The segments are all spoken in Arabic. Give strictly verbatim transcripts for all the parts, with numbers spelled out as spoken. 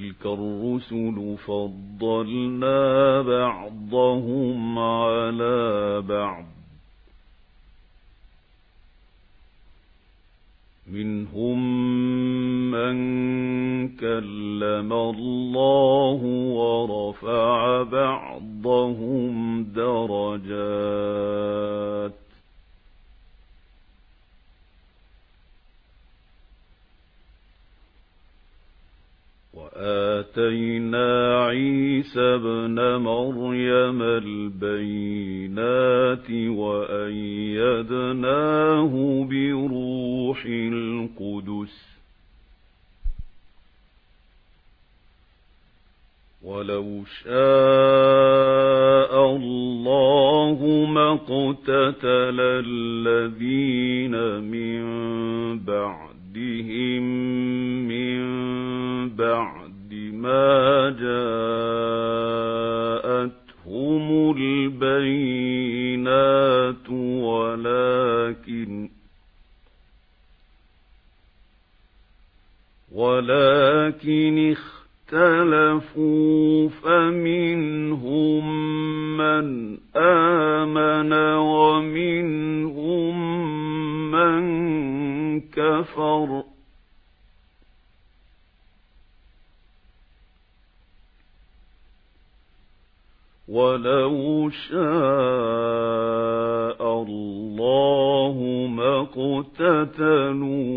وتلك الرسل فضلنا بعضهم على بعض منهم من كلم الله ورفع بعضهم درجات وآتينا عيسى ابن مريم البينات وأيدناه بروح القدس ولو شاء الله ما اقتتل الذين من بعدهم من بعد ما جاءتهم البينات ولكن ولكن اختلفوا فمنهم من آمن ومنهم من كفر ولو شاء الله ما اقتتلوا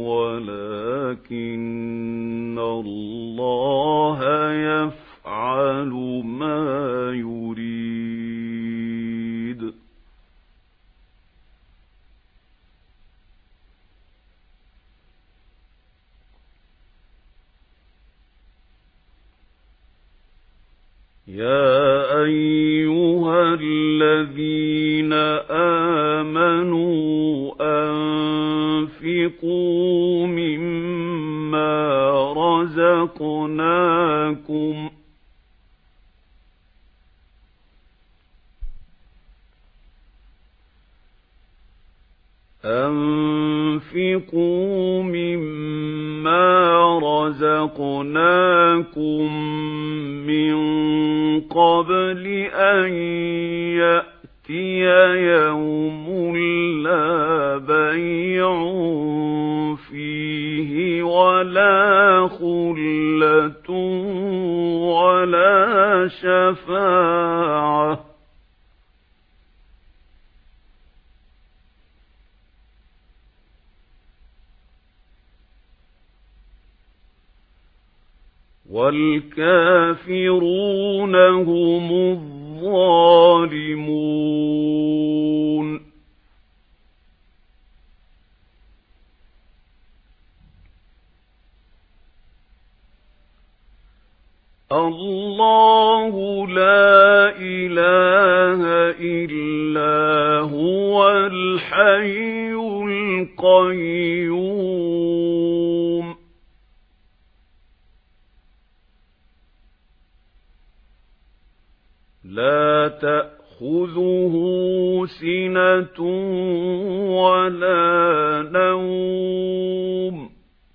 ولكن الله يفعل ما يريد. يا أيها الذين آمنوا أنفقوا مما رزقناكم أنفقوا مما رزقناكم من قبل أن يأتي يوم لا بيع فيه ولا خلة ولا شفاعة والكافرون هم الظالمون. الله لا إله إلا هو الحي القيوم لا تأخذه سنة ولا نوم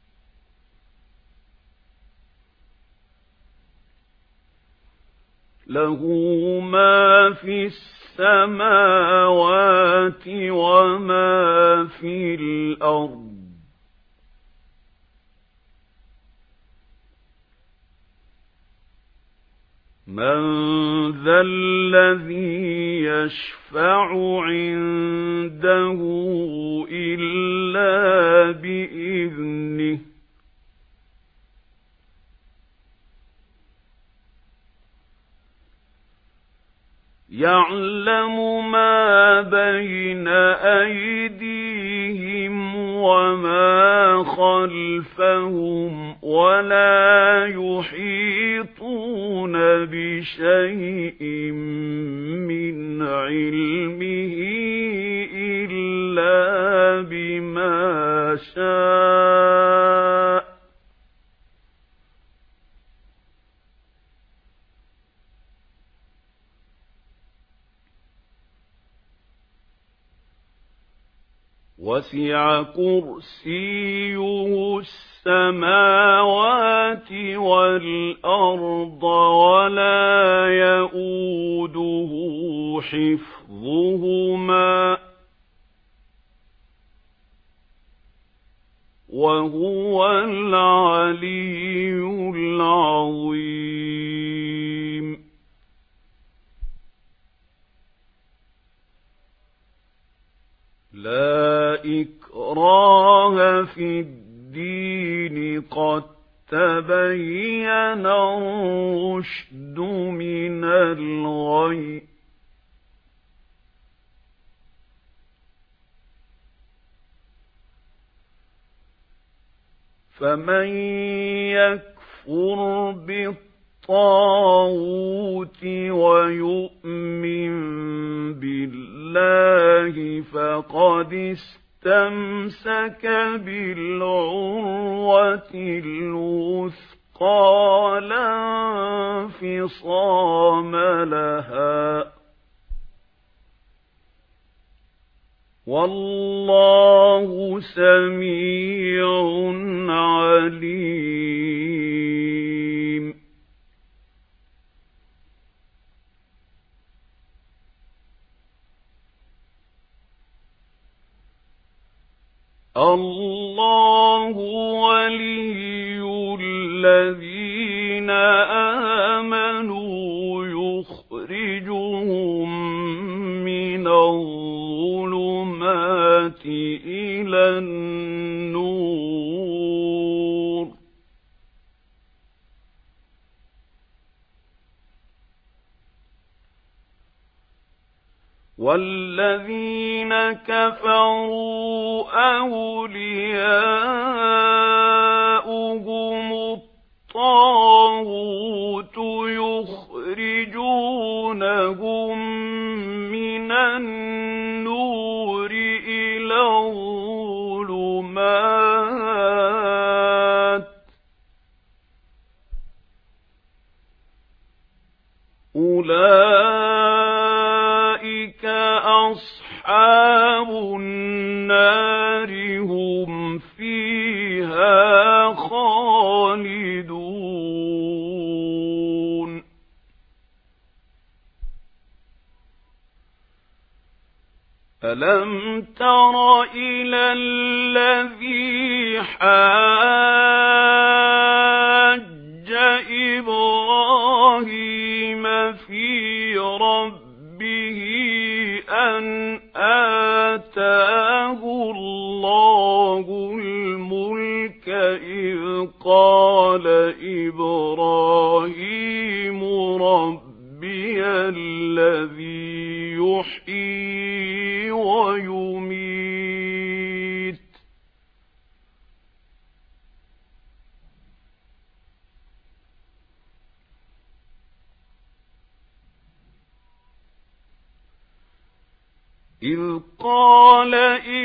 له ما في السماوات وما في الأرض من ذا الذي يشفع عنده إلا بإذنه يعلم ما بين أيديهم وما خلفهم ولا يحيطون بشيء من علمه إلا بما شاء وسع كرسيه السماوات والأرض ولا يئوده حفظهما وهو العلي العظيم لا إكراه في الدين قد تبين الرشد من الغي فمن يكفر بالطاغوت ويؤمن بالله فقد استمسك بالعروة الوثقى لا انفصام لها والله سميع عليم الله ولي الذين آمنوا يخرجهم من الظلمات إلى النور والذين كفروا أولياؤهم الطاغوت يخرجونهم من النور إلى الظلمات أولئك أصحاب النار هم فيها خالدون ألم تر إلى الذي حاج إبراهيم في ربه أن آتاه الله الملك إذ قال إبراهيم ربي الذي يحيي ويميت إذ قال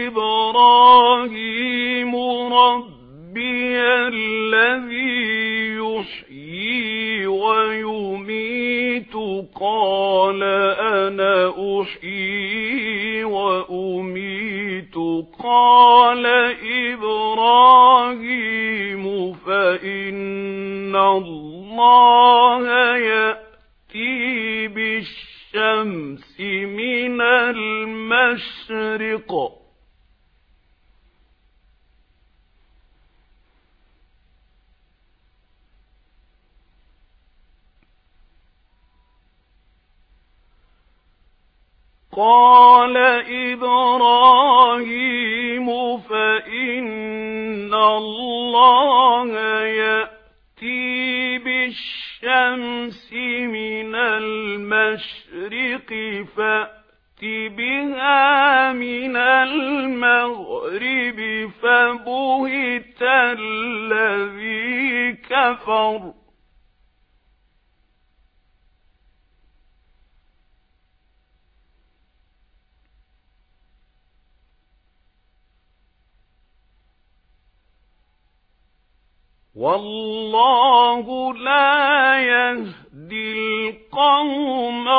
إبراهيم ربي الذي يحيي ويميت قال أنا أحيي وأميت قال إبراهيم فإن الله يأتي بالشمس من المشرق قال إبراهيم فإن الله يأتي بالشمس من المشرق فأت بها من المغرب فبهت الذي كفر والله لا يهدي القوم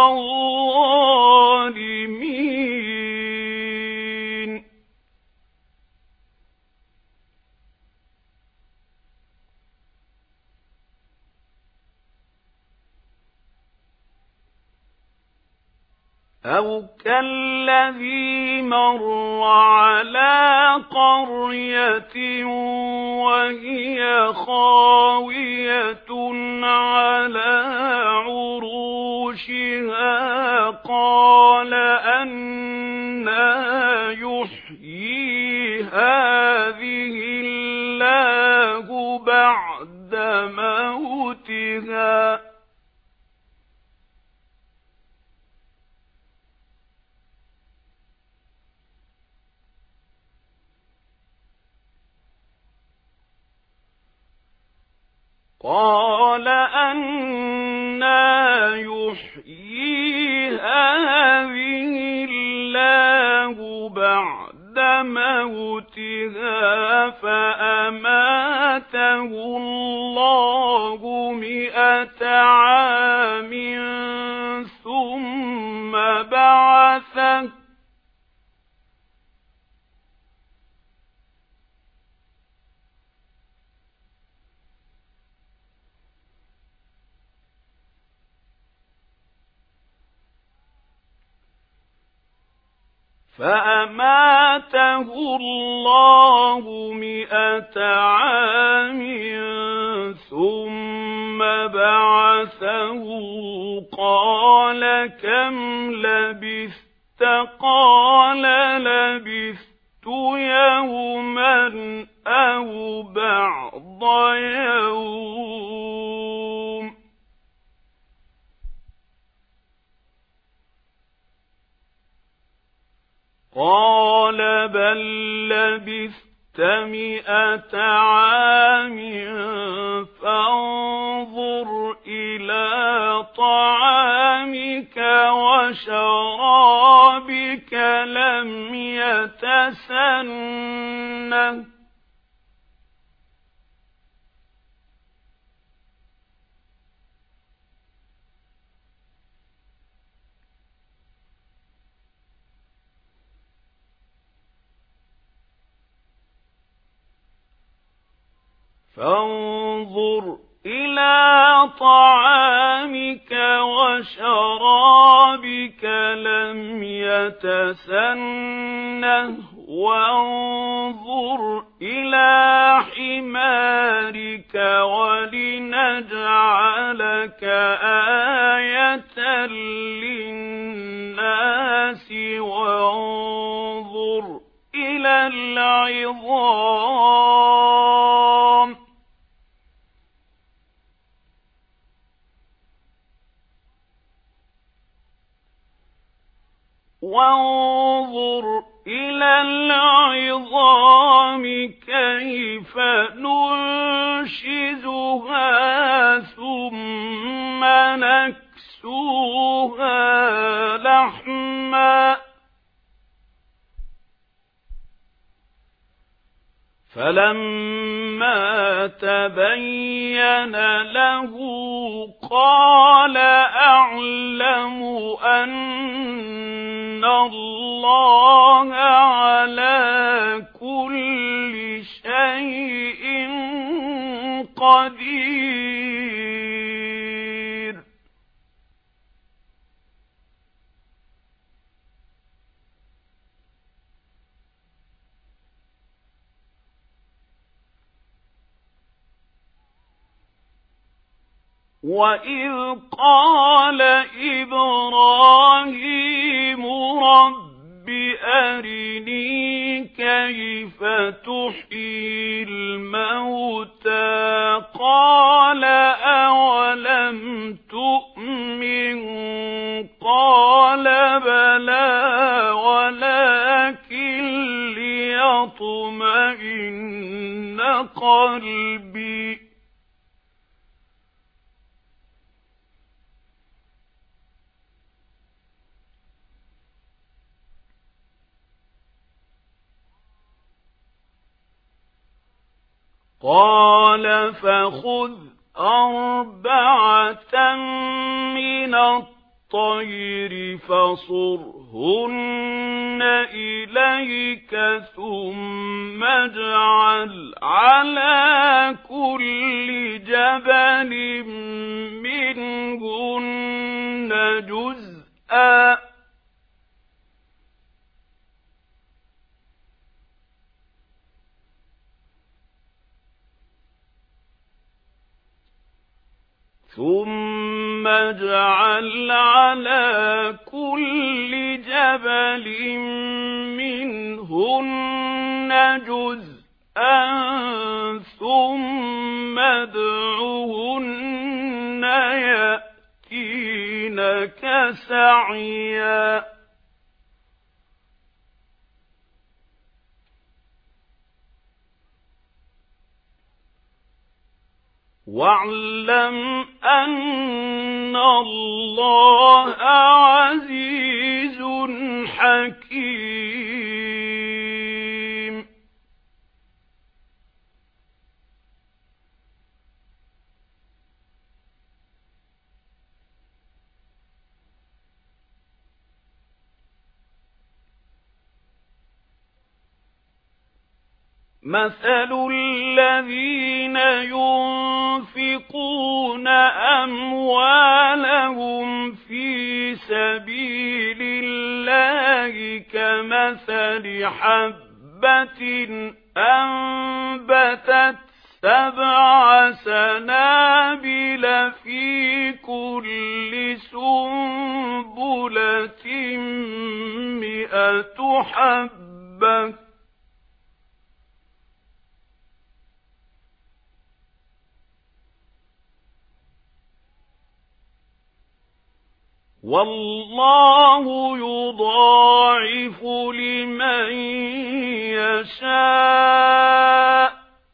الظالمين أَوْ كَالَّذِي مَرَّ عَلَى قَرْيَةٍ وَهِيَ خَاوِيَةٌ عَلَى عُرُوشِهَا قَالَ أَنَّىٰ يُحْيِي هَٰذِهِ اللَّهُ بَعْدَ مَوْتِهَا قَالَ أَنَّىٰ يُحْيِي هَٰذِهِ اللَّهُ بَعْدَ مَوْتِهَا فَأَمَاتَهُ اللَّهُ مِائَةَ عَامٍ ثُمَّ بَعَثَهُ فَأَمَاتَهُ اللَّهُ مِائَةَ عَامٍ ثُمَّ بَعَثَهُ قَالَ كَمْ لَبِثْتَ قَالَ لَبِثْتُ يَوْمًا أَوْ بَعْضَ يَوْمٍ قَالَ بَل لَّبِثْتَ مِائَةَ عَامٍ فَانظُرْ إِلَىٰ طَعَامِكَ وَشَرَابِكَ لَمْ يَتَسَنَّهْ فانظر إلى طعامك وشرابك لم يتسنه وانظر إلى حمارك ولنجعلك آية للناس وانظر إلى العظام وانظر إلى العظام كيف ننشزها ثم نكسوها لحما فلما تبين له قال أعلم أن الله على كل شيء قدير وَإِذْ قَالَ إِبْرَاهِيمُ رَبِّ أَرِنِي كَيْفَ تُحْيِي الْمَوْتَىٰ قَالَ أَوَلَمْ تُؤْمِن قَالَ بَلَىٰ وَلَٰكِن لِّيَطْمَئِنَّ قَلْبِي قَالَ فَخُذْ أَرْبَعَةً مِنَ الطَّيْرِ فَصُرْهُنَّ إِلَيْكَ ثُمَّ اجْعَلْ عَلَىٰ كُلِّ جَبَلٍ مِّنْهُنَّ جُزْءًا ثُمَّ اجْعَلْ عَلَى كُلِّ جَبَلٍ مِّنْهُنَّ جُزْءًا ثُمَّ ادْعُهُنَّ يَأْتِينَكَ سَعْيًا وَاعْلَمْ أَنَّ اللَّهَ عَزِيزٌ حَكِيمٌ. مَثَلُ الَّذِينَ يُنْفِقُونَ أَمْوَالَهُمْ فِي سَبِيلِ اللَّهِ كَمَثَلِ حَبَّةٍ أَنبَتَتْ سَبْعَ سَنَابِلَ فِي كُلِّ سُنبُلَةٍ مِائَةُ حَبَّةٍ وَاللَّهُ يُضَاعِفُ لِمَن يَشَاءُ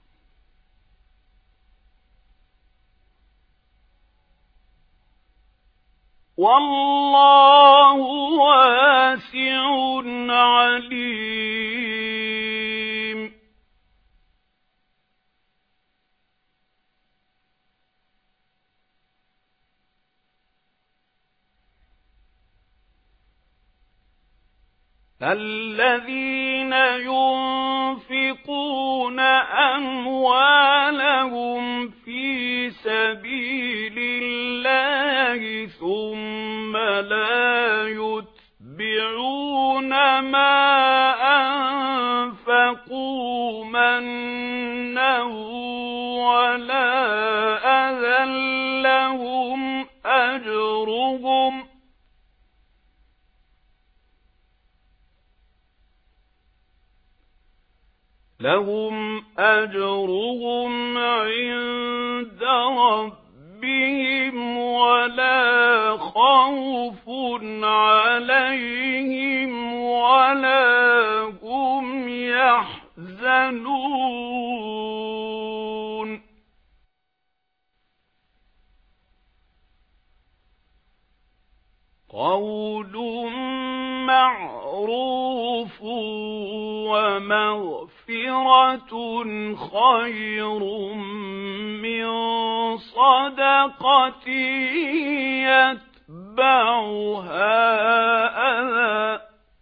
وَاللَّهُ وَاسِعٌ عَلِيمٌ. الَّذِينَ يُنْفِقُونَ أَمْوَالَهُمْ فِي سَبِيلِ اللَّهِ ثُمَّ لَا يُتْبِعُونَ مَا أَنفَقُوا مَنًّا وَلَا أَذًى لَّهُمْ أَجْرُهُمْ لهم أجرهم عند ربهم ولا خوف عليهم ولا هم يحزنون. قول معروف ومغفرة خير من صدقة يتبعها أذى.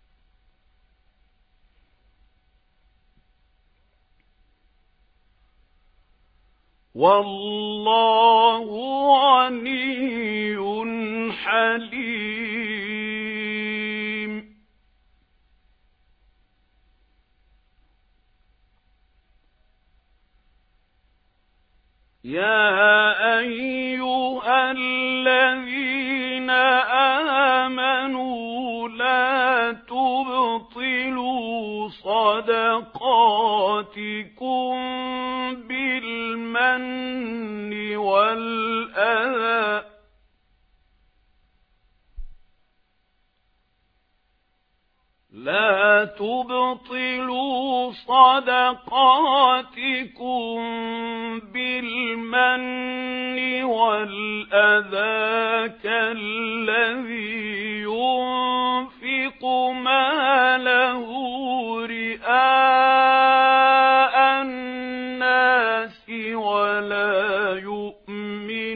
والله غني حليم. يا أيها الذين آمنوا لا تبطلوا صدقاتكم بالمن والأذى لا تبطلوا صدقاتكم بالمن والأذى كالذي ينفق ماله رئاء الناس ولا يؤمن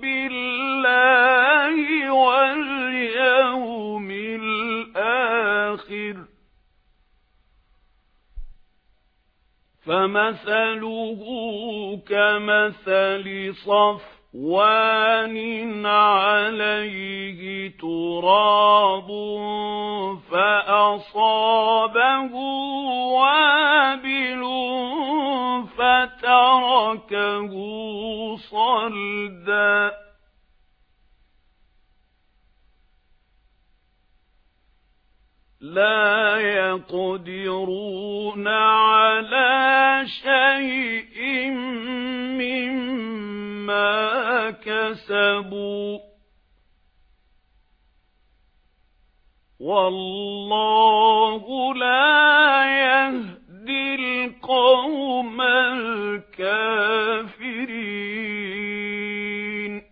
بالله واليوم الآخر فمثله كمثل صفوان عليه تراب فأصابه وابل فتركه صلدا. لا يقدرون على شيء مما كسبوا والله لا يهدي القوم الكافرين.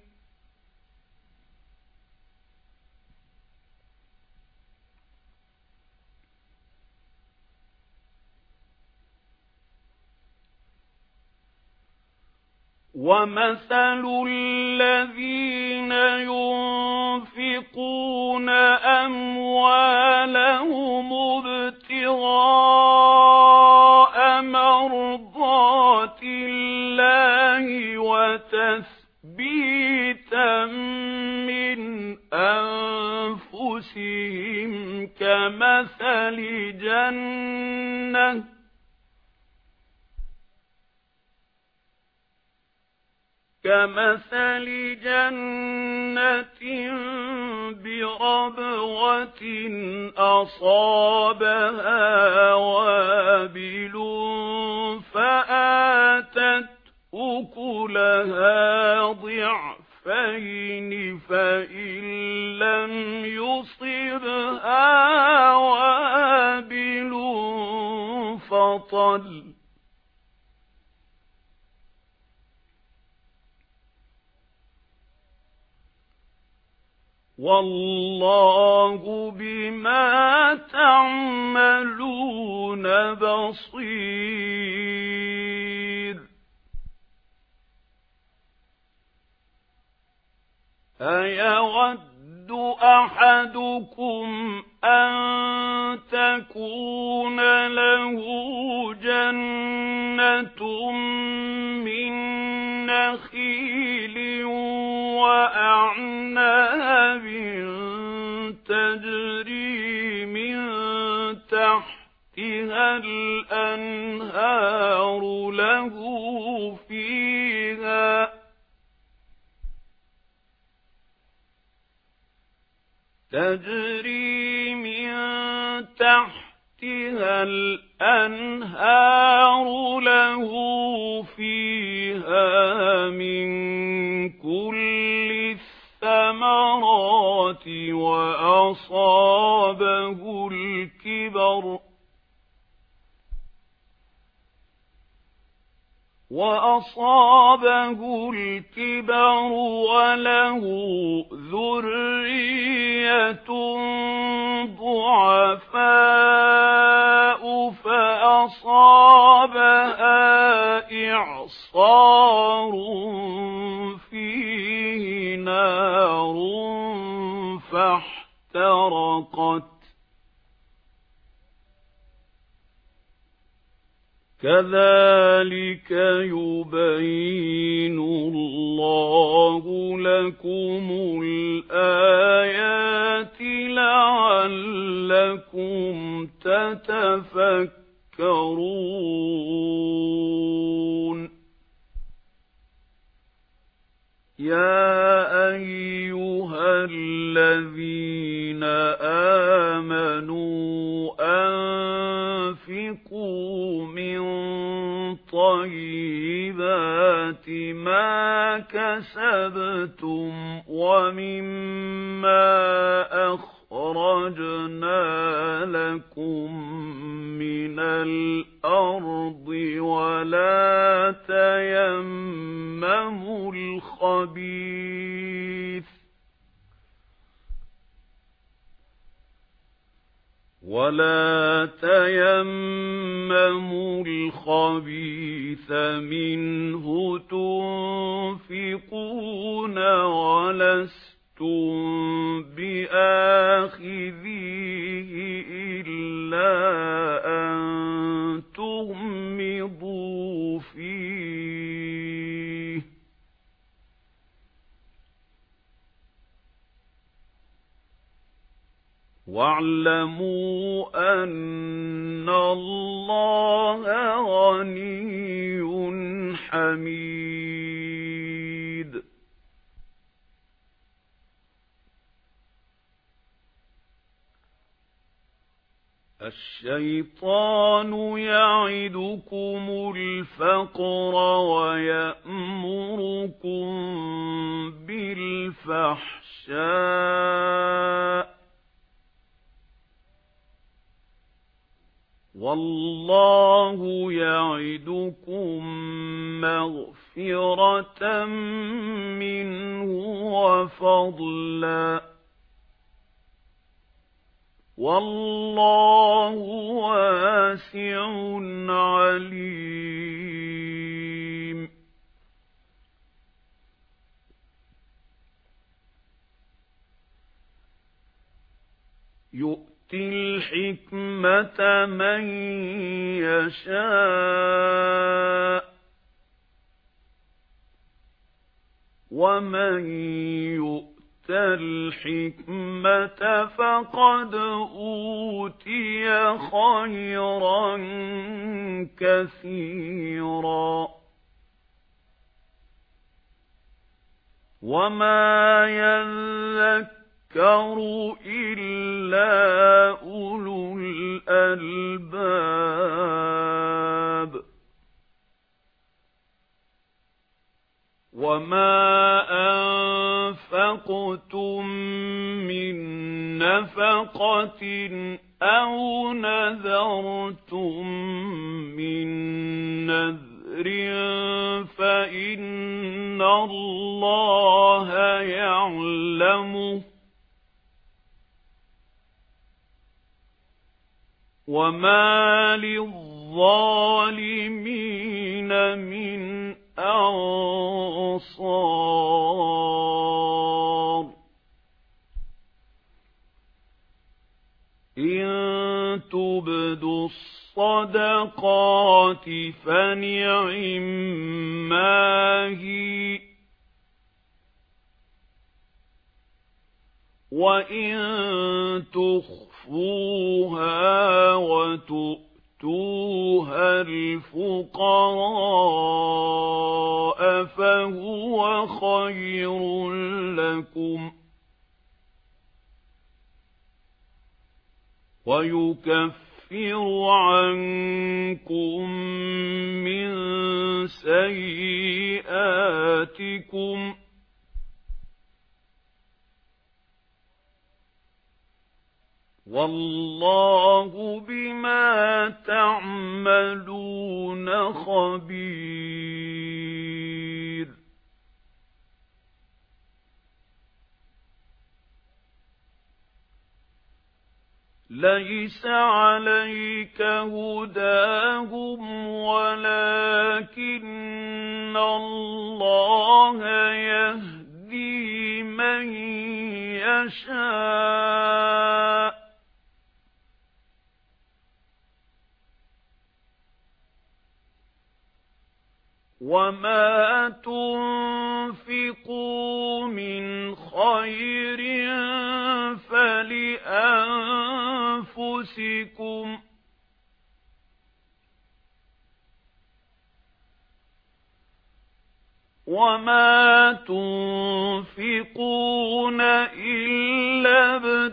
وَمَثَلُ الَّذِينَ يُنفِقُونَ أَمْوَالَهُمُ ابْتِغَاءَ مَرْضَاتِ اللَّهِ وَتَثْبِيتًا مِّنْ أَنفُسِهِمْ كَمَثَلِ جَنَّةٍ كَمَثَلِ جَنَّةٍ بِرَبْوَةٍ أَصَابَهَا وَابِلٌ فَآتَتْ أُكُلَهَا ضِعْفَيْنِ فَإِن لَّمْ يُصِبْهَا وَابِلٌ فَطَلٌّ وَاللَّهُ بِمَا تَعْمَلُونَ بَصِيرٌ. أَيَوَدُّ أَحَدُكُمْ أَن تَكُونَ لَهُ جَنَّةٌ مِّن نَّخِيلٍ وَأَعْنَابٍ تَجْرِي مِن تَحْتِهَا الْأَنْهَارُ لَهُ فِيهَا تَجْرِي مِن تَحْتِهَا الْأَنْهَارُ لَهُ فِيهَا مِن كُلِّ الثَّمَرَاتِ وَأَصَابَهُ الْكِبَرُ وَأَصَابَهُ الْكِبَرُ وَلَهُ ذُرِّيَّةٌ ضُعَفَاءُ فَأَصَابَهَا إِعْصَارٌ فِيهِ نَارٌ فَاحْتَرَقَتْ كَذَلِكَ يُبَيِّنُ اللَّهُ لَكُمُ الْآيَاتِ لَعَلَّكُمْ تَتَفَكَّرُونَ. يَا أَيُّهَا الَّذِينَ آمَنُوا أَنفِقُوا مِن طَيِّبَاتِ مَا كَسَبْتُمْ وَمِمَّا أَخْرَجْنَا لَكُم مِّنَ الْأَرْضِ وَلَا تَيَمَّمُوا الْخَبِيثَ وَلَا تَيَمَّمُوا الْخَبِيثَ مِنْهُ تُنْفِقُونَ وَلَسْتُمْ بِآخِذِيهِ إِلَّا أَن تُغْمِضُوا فِيهِ وَاعْلَمُوا أَنَّ اللَّهَ غَنِيٌّ حَمِيدٌ. الشيطان يعدكم الفقر ويأمركم بالفحشاء والله يعدكم مغفرة منه وفضلا والله واسع عليم. يؤتي الحكمة من يشاء ومن يؤت الحكمة فقد أوتي خيرا كثيرا وما يذكر إلا أولو الألباب. وما أنفقتم من نفقة أو نذرتم من نذر فإن الله يعلمه وما للظالمين من أنصار. إن تبدوا الصدقات فنعما هي وإن تخفوها وتؤتوها الفقراء فهو خير لكم ويكفر عنكم من سيئاتكم والله بما تعملون خبير. ليس عليك هداهم ولكن الله يهدي من يشاء وما تنفقوا من خير فلأنفسكم وما تنفقون إلا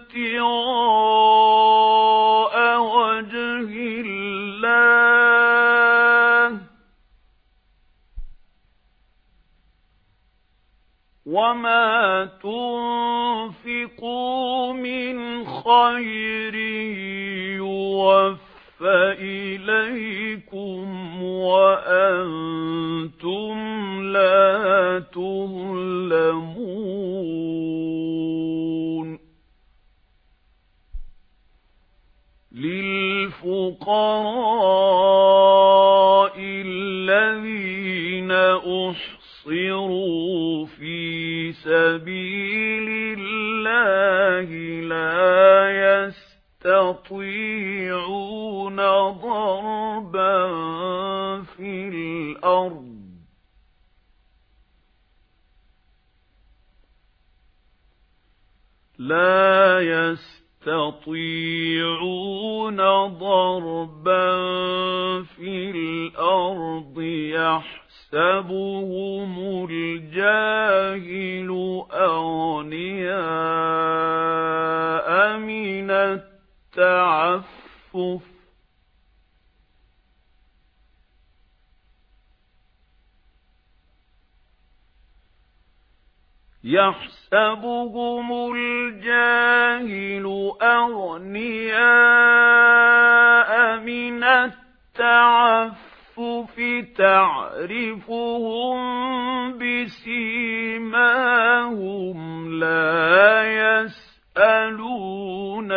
ابتغاء وجه الله وما تنفقوا من خير يوفى إليكم وأنتم لا تظلمون. للفقراء الذين أحصروا في سبيل الله لا يستطيعون ضربا في الأرض لا يستطيعون ضربا في الأرض يحسبهم الجاهل أغنياء من التعفف التعفف يحسبهم الجاهل أغنياء من التعفف تعرفهم بسيماهم لا يسألون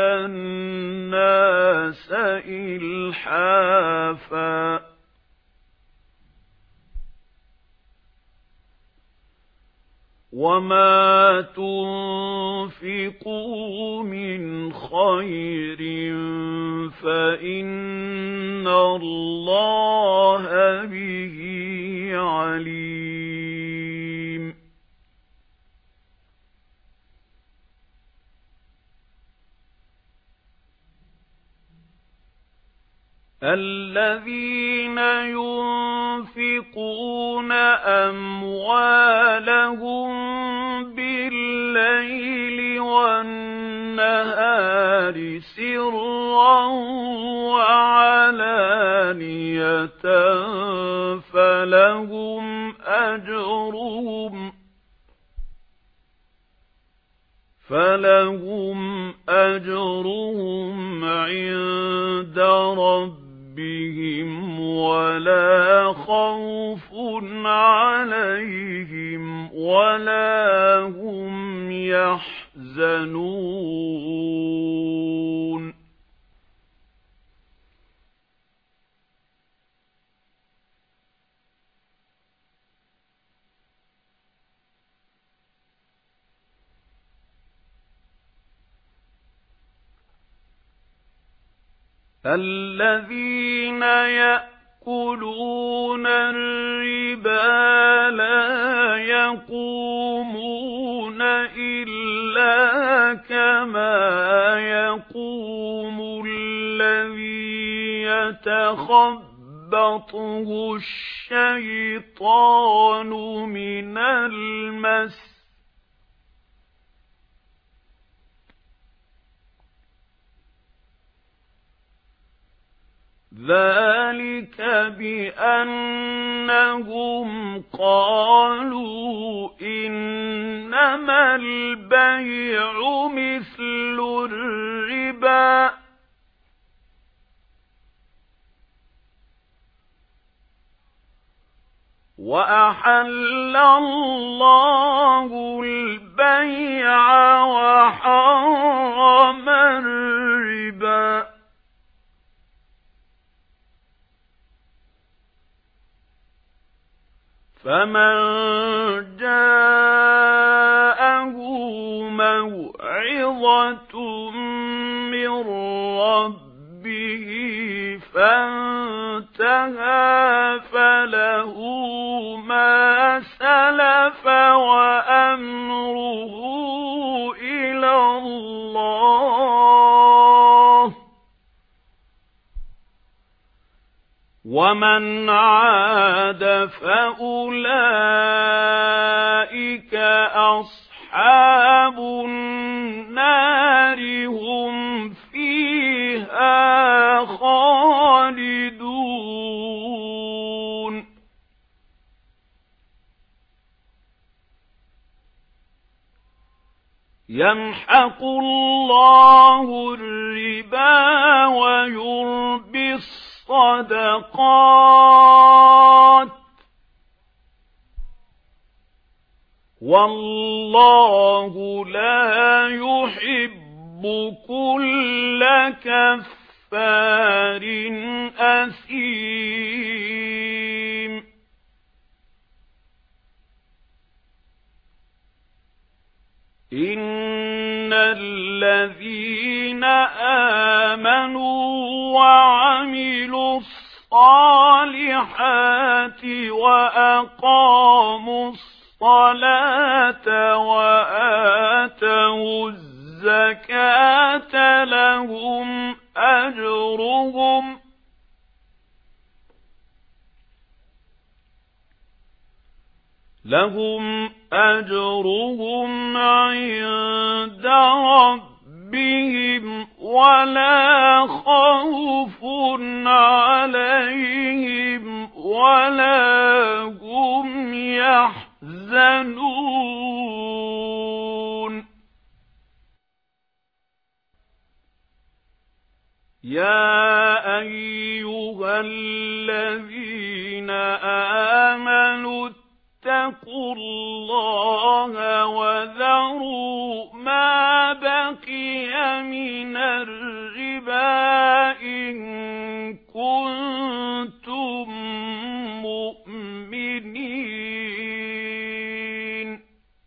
الناس إلحافا وما تنفقوا من خير فإن الله به عليم الذين ينفقون أموالهم بالليل والنهار سرا وعلانية فلهم أجرهم فلهم أجرهم عند ربهم ولا خوف عليهم ولا هم يحزنون الذين يأكلون الربا لا يقومون إلا كما يقوم الذي يتخبطه الشيطان من المس ذلك بأنهم قالوا إنما البيع مثل الربا وأحل الله البيع وحرم الربا فمن جاءه موعظة من ربه فانتهى فله ما سلف وأمره إلى الله ومن عاد فأولئك أصحاب النار هم فيها خالدون يمحق الله الربا ويربي الصدقات والله لا يحب كل كفار أثيم إن الذين آمنوا وعملوا الصالحات وأقاموا الصلاة وآتوا الزكاة لهم أجرهم لهم أجرهم عند ربهم ولا خوف عليهم ولا هم يحزنون يا أيها الذين آمنوا اتقوا الله وذروا ما بقي من الربا إن كنتم مؤمنين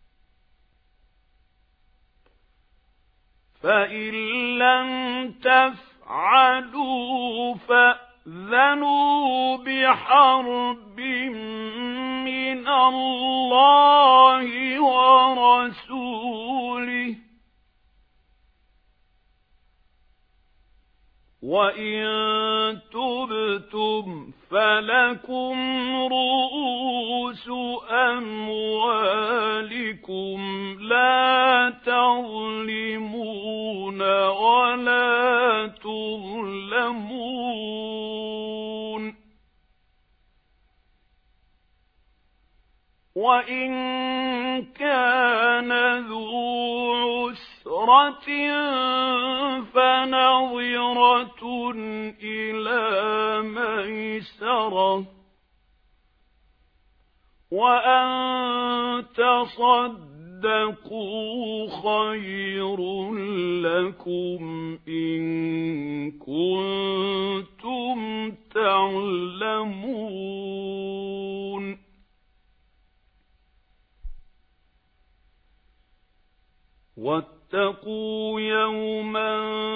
فإن لم تفعلوا فأذنوا بحرب من الله ورسوله وإن تبتم فلكم رؤوس أموالكم لا تظلمون ولا تظلمون وإن كان ذو عسرة فنظرة إلى ميسرة وأن تصدقوا خير لكم إن كنتم تعلمون واتقوا يوما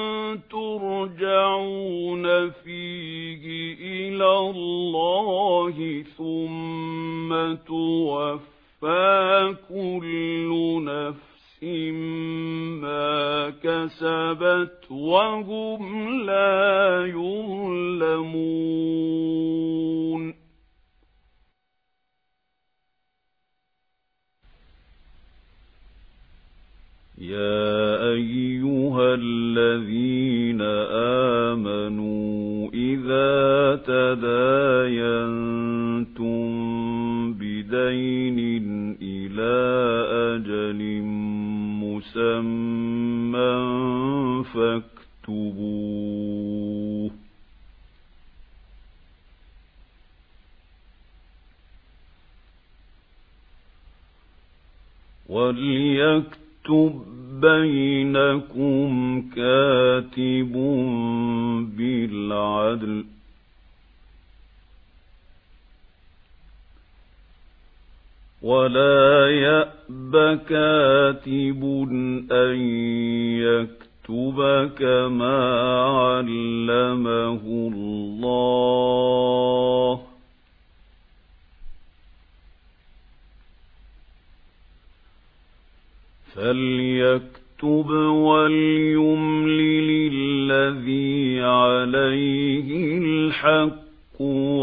ترجعون فيه إلى الله ثم توفى كل نفس ما كسبت وهم لا يظلمون يا أيها الذين آمنوا إذا تداينتم بدين إلى أجل مسمى فاكتبوه وليكتب بينكم كاتب بالعدل ولا يأب كاتب أن يكتب كما علمه الله فليكتب وليملل الذي عليه الحق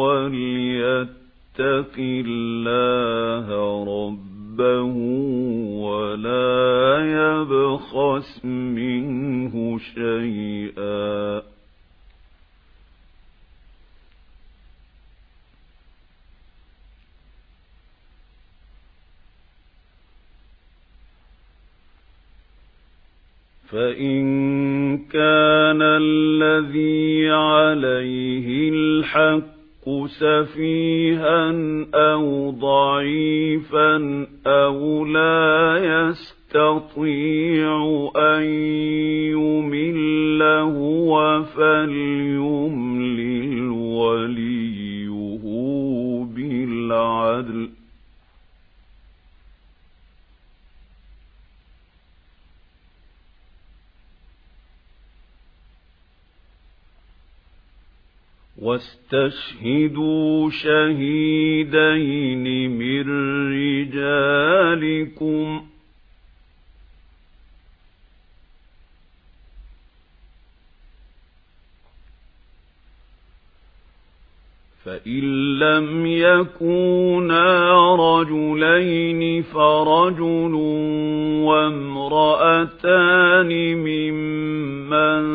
وليتق الله ربه ولا يبخس منه شيئا فإن كان الذي عليه الحق سفيها أو ضعيفا أو لا يستطيع أن يمل هو فليملل وليه بالعدل واستشهدوا شهيدين من رجالكم فإن لم يكونا رجلين فرجل وامرأتان ممن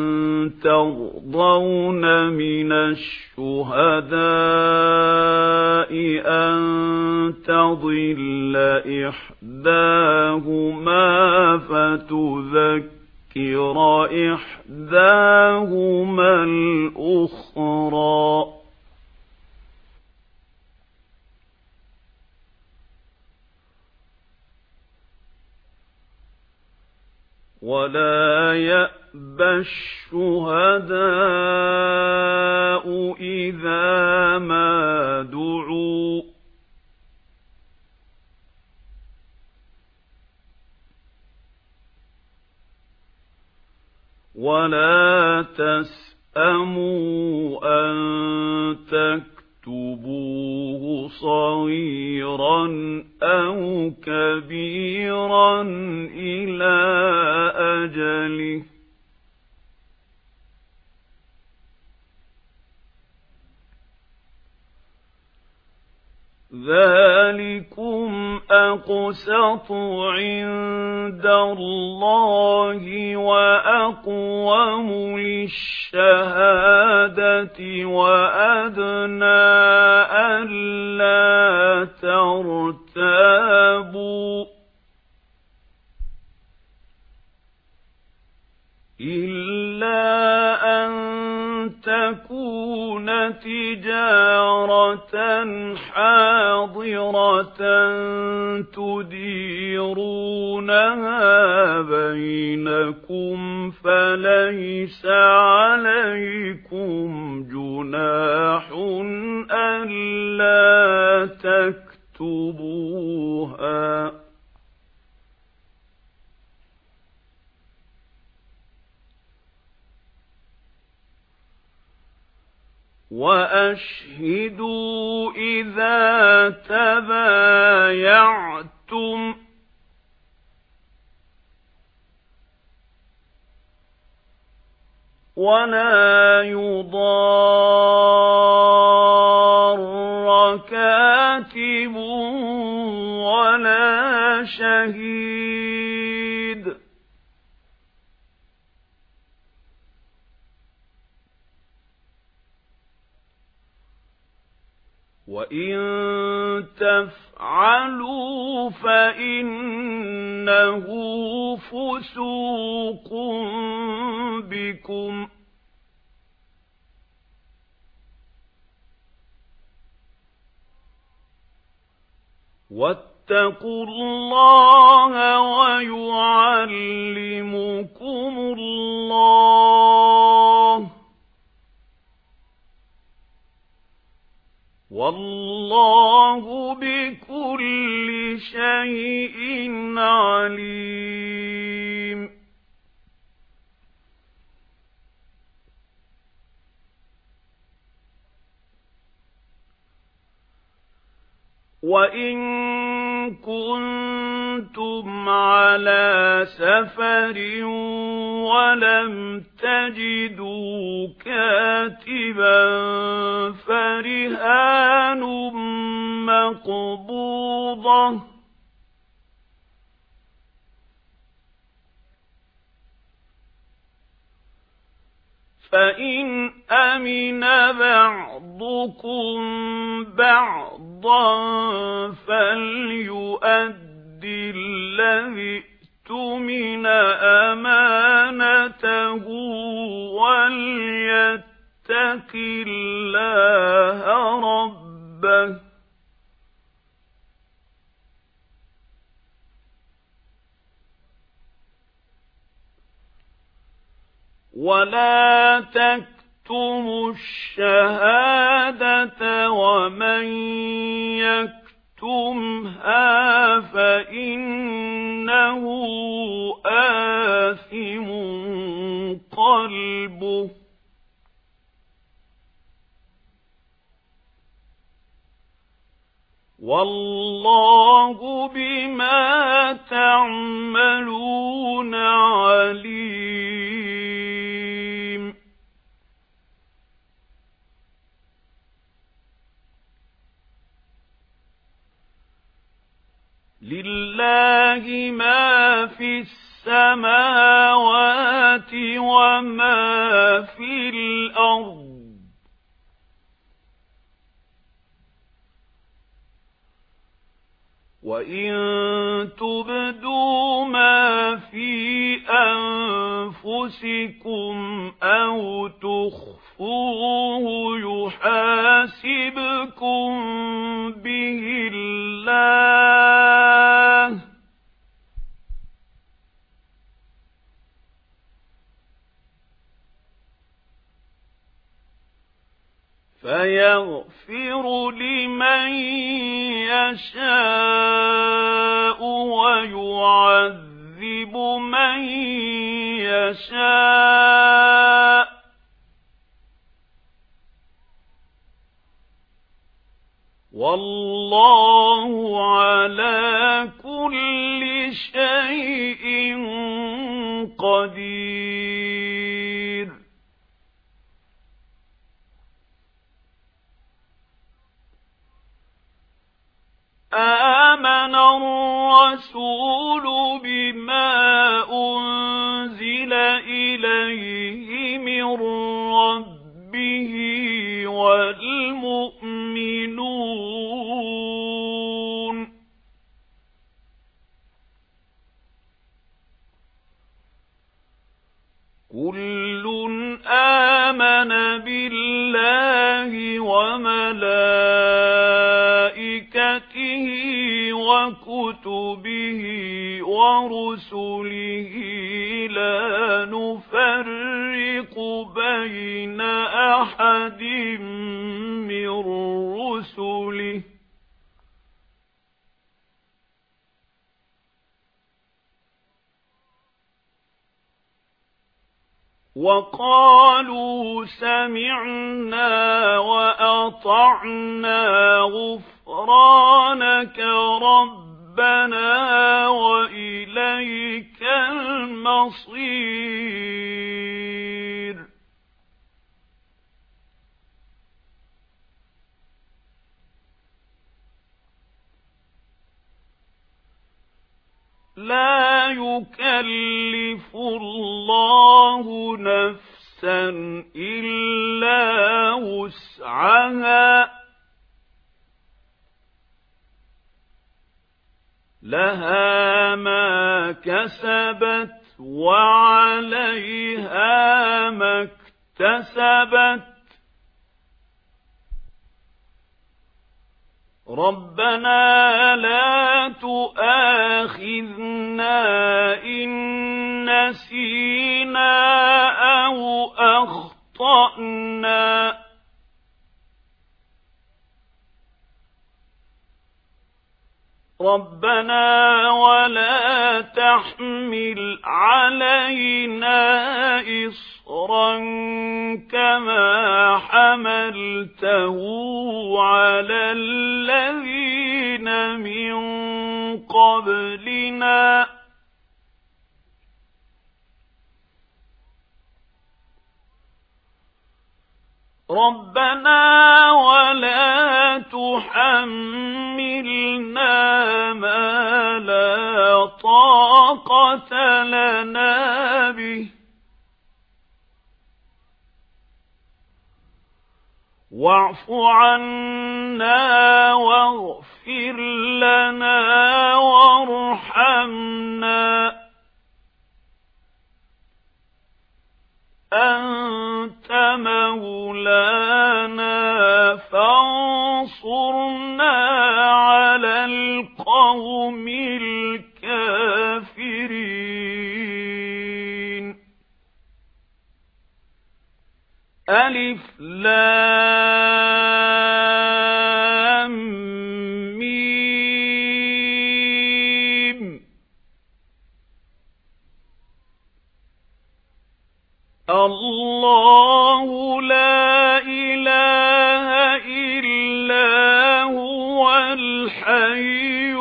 ترضون من الشهداء أن تضل إحداهما فتذكر إحداهما الأخرى ولا يأبى الشهداء إذا ما دعوا ولا تسأموا أن تكتبوه صغيرا أو كبيرا إلى أجله ذلكم أقسط عند الله وأقوم للشهادة وأدنى ألا ترتابوا إلا أن تكون تجارة حاضرة تديرونها بينكم فليس عليكم جناح ألا تكتبوها وأشهدوا إذا تبايعتم ولا يضار كاتب ولا شهيد وإن تفعلوا فإنه فسوق بكم واتقوا الله ويعلمكم الله والله بكل شيء عليم وإن كنتم على سفر ولم تجدوا كاتبا فرهان مقبوضة فإن أمن بعضكم بعضا فليؤدي الذي اؤتمن أمانته وليتق الله ربه ولا تكتموا الشهادة ومن يكتمها فإنه آثم قلبه والله بما تعملون عليم لله ما في السماوات وما في الأرض وَإِن تُبْدُوا مَا فِي أَنفُسِكُمْ أَوْ تُخْفُوهُ يُحَاسِبْكُم بِهِ اللَّهُ فَيَغْفِرُ لِمَن يَشَاءُ وَيُعَذِّبُ مَن يَشَاءُ وَاللَّهُ عَلَى كُلِّ شَيْءٍ قَدِيرٌ. آمَنَ الرَّسُولُ بِمَا أُنزِلَ إِلَيْهِ مِن رَّبِّهِ وَالْمُؤْمِنُونَ كُلٌّ آمَنَ بِاللَّهِ وَمَلَائِكَتِهِ وَكُتُبِهِ وَرُسُلِهِ لَا نُفَرِّقُ بَيْنَ أَحَدٍ مِّن رُّسُلِهِ وَقَالُوا سَمِعْنَا وَأَطَعْنَا غُفْرَانَكَ رَبَّنَا وَإِلَيْكَ الْمَصِيرُ. لا يكلف الله نفسا إلا وسعها لها ما كسبت وعليها ما اكتسبت ربنا لا تؤاخذنا إن نسينا أو أخطأنا ربنا ولا تحمل علينا إصرا كما حملته على الذين من قبلنا ربنا ولا تحملنا ما لا طاقة لنا به واعف عنا واغفر لنا وارحمنا أنت مولانا فانصرنا على القوم الكافرين. ألف لام ميم الله لا إله إلا هو الحي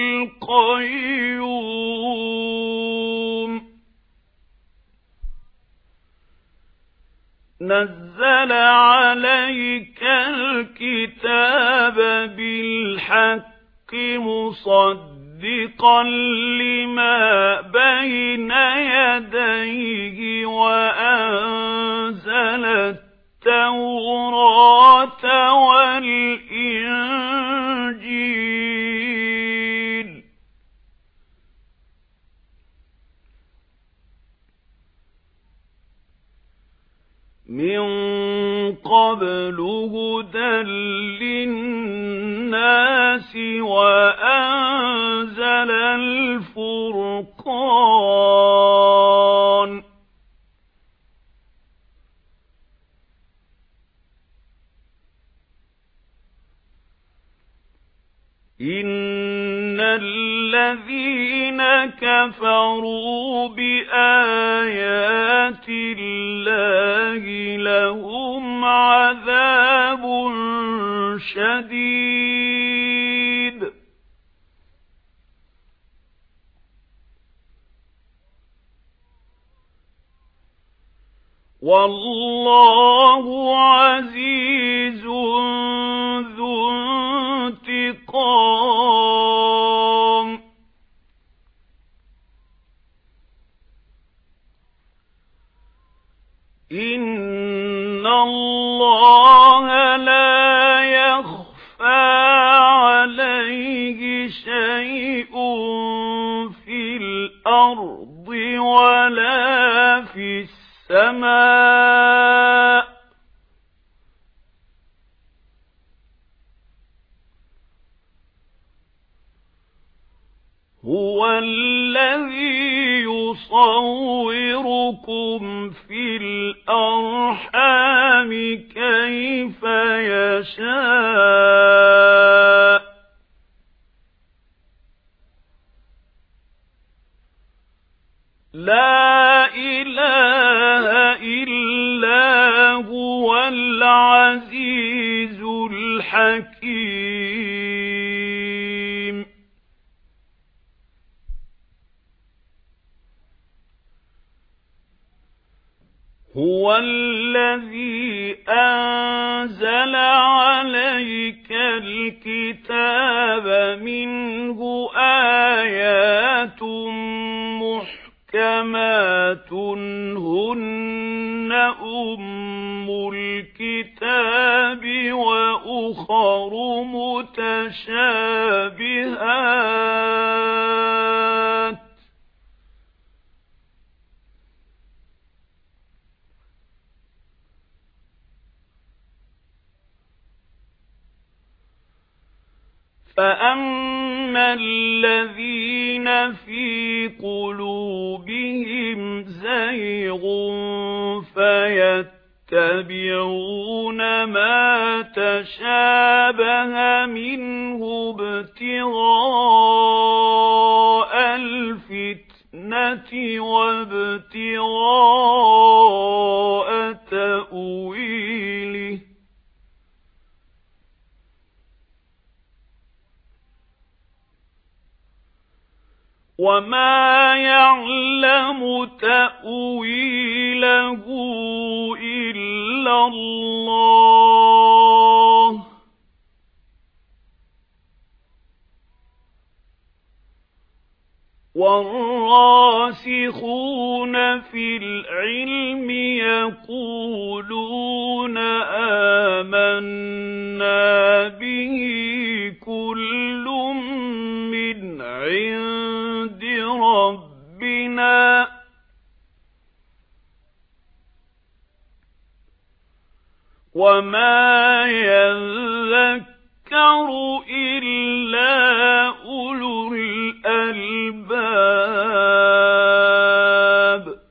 القيوم نزل عليك الكتاب بالحق مصدقا مصدقا لما بين يديه وأنزل التوراة والإنجيل من قبل هدى للناس وأنزل الفرقان إن الذين كفروا بآيات الله لهم عذاب شديد والله عزيز ذو انتقام إن الله لا يخفى عليه شيء في الأرض ولا في السماء هو الذي يصوركم في الأرحام كيف يشاء لا إله إلا هو العزيز الحكيم هو الذي أنزل عليك الكتاب منه آيات محكمات هن أم الكتاب وأخر متشابهات فأما الذين في قلوبهم زيغ فيتبعون ما تشابه منه ابتغاء الفتنة وابتغاء تأويله وما يعلم تأويله إلا الله والراسخون في العلم يقولون آمنا به كل من عند ربنا وما يذكر إلا أولو الألباب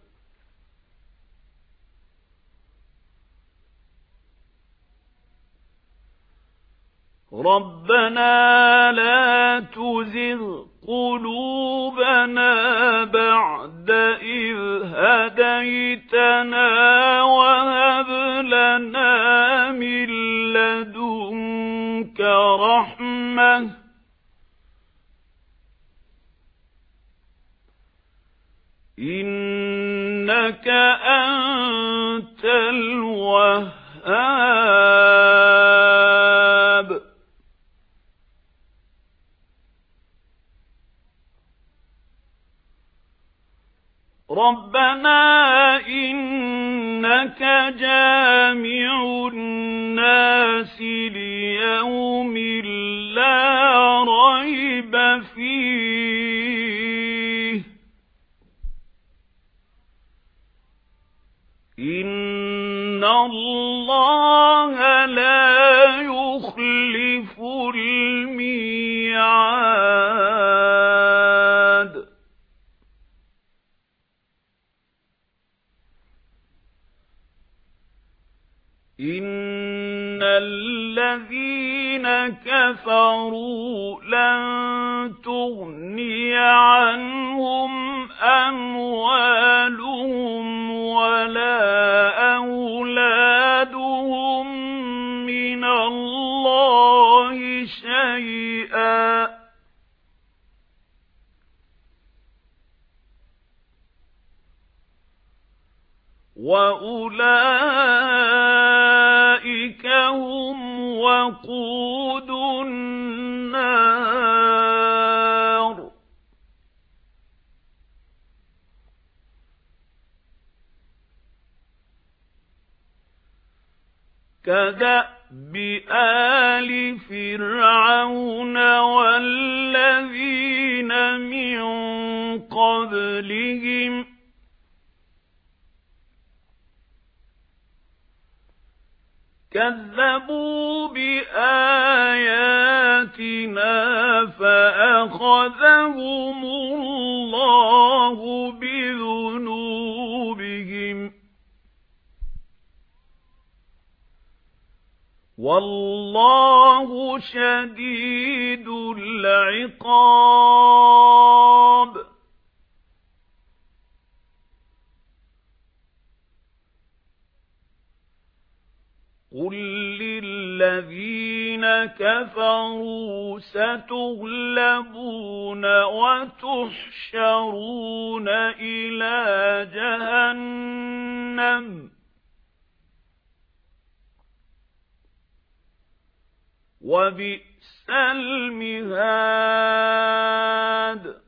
ربنا لا تزغ قلوبنا بعد إذ هديتنا وهب لنا من لدنك رحمة إنك أنت الوهاب رَبَّنَا إِنَّكَ جَامِعُ النَّاسِ لِيَوْمٍ لَا رَيْبَ فِيهِ إِنَّ اللَّهَ لَا يُخْلِفُ الْمِيعَادَ إِنَّ الَّذِينَ كَفَرُوا لَن تُغْنِيَ عَنْهُمْ أَمْوَالُهُمْ وَلَا أَوْلَادُهُم مِّنَ اللَّهِ شَيْئًا وَأُولَئِكَ هُمْ وَقُودُ النَّارِ كَدَأْبِ آلِ فِرْعَوْنَ وَالَّذِينَ مِن قَبْلِهِمْ كَذَّبُوا بِآيَاتِنَا فَأَخَذَهُمُ اللَّهُ بِذُنُوبِهِمْ وَاللَّهُ شَدِيدُ الْعِقَابِ قُل لِّلَّذِينَ كَفَرُوا سَتُغْلَبُونَ وَتُحْشَرُونَ إِلَى جَهَنَّمَ وَبِئْسَ الْمِهَادُ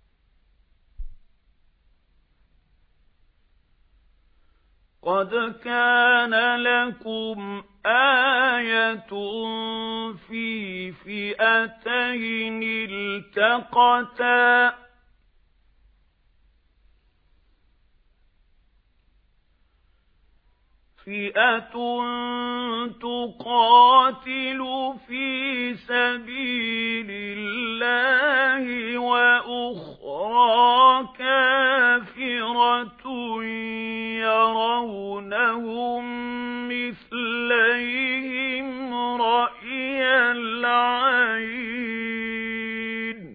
قَدْ كَانَ لَكُمْ آيَةٌ فِي فِئَتَيْنِ الْتَقَتَا فِئَةٌ تُقَاتِلُ فِي سَبِيلِ اللَّهِ وَأُخْرَى كَافِرَةٌ يَرَوْنَهُم مِّثْلَيْهِمْ رَأْيَ الْعَيْنِ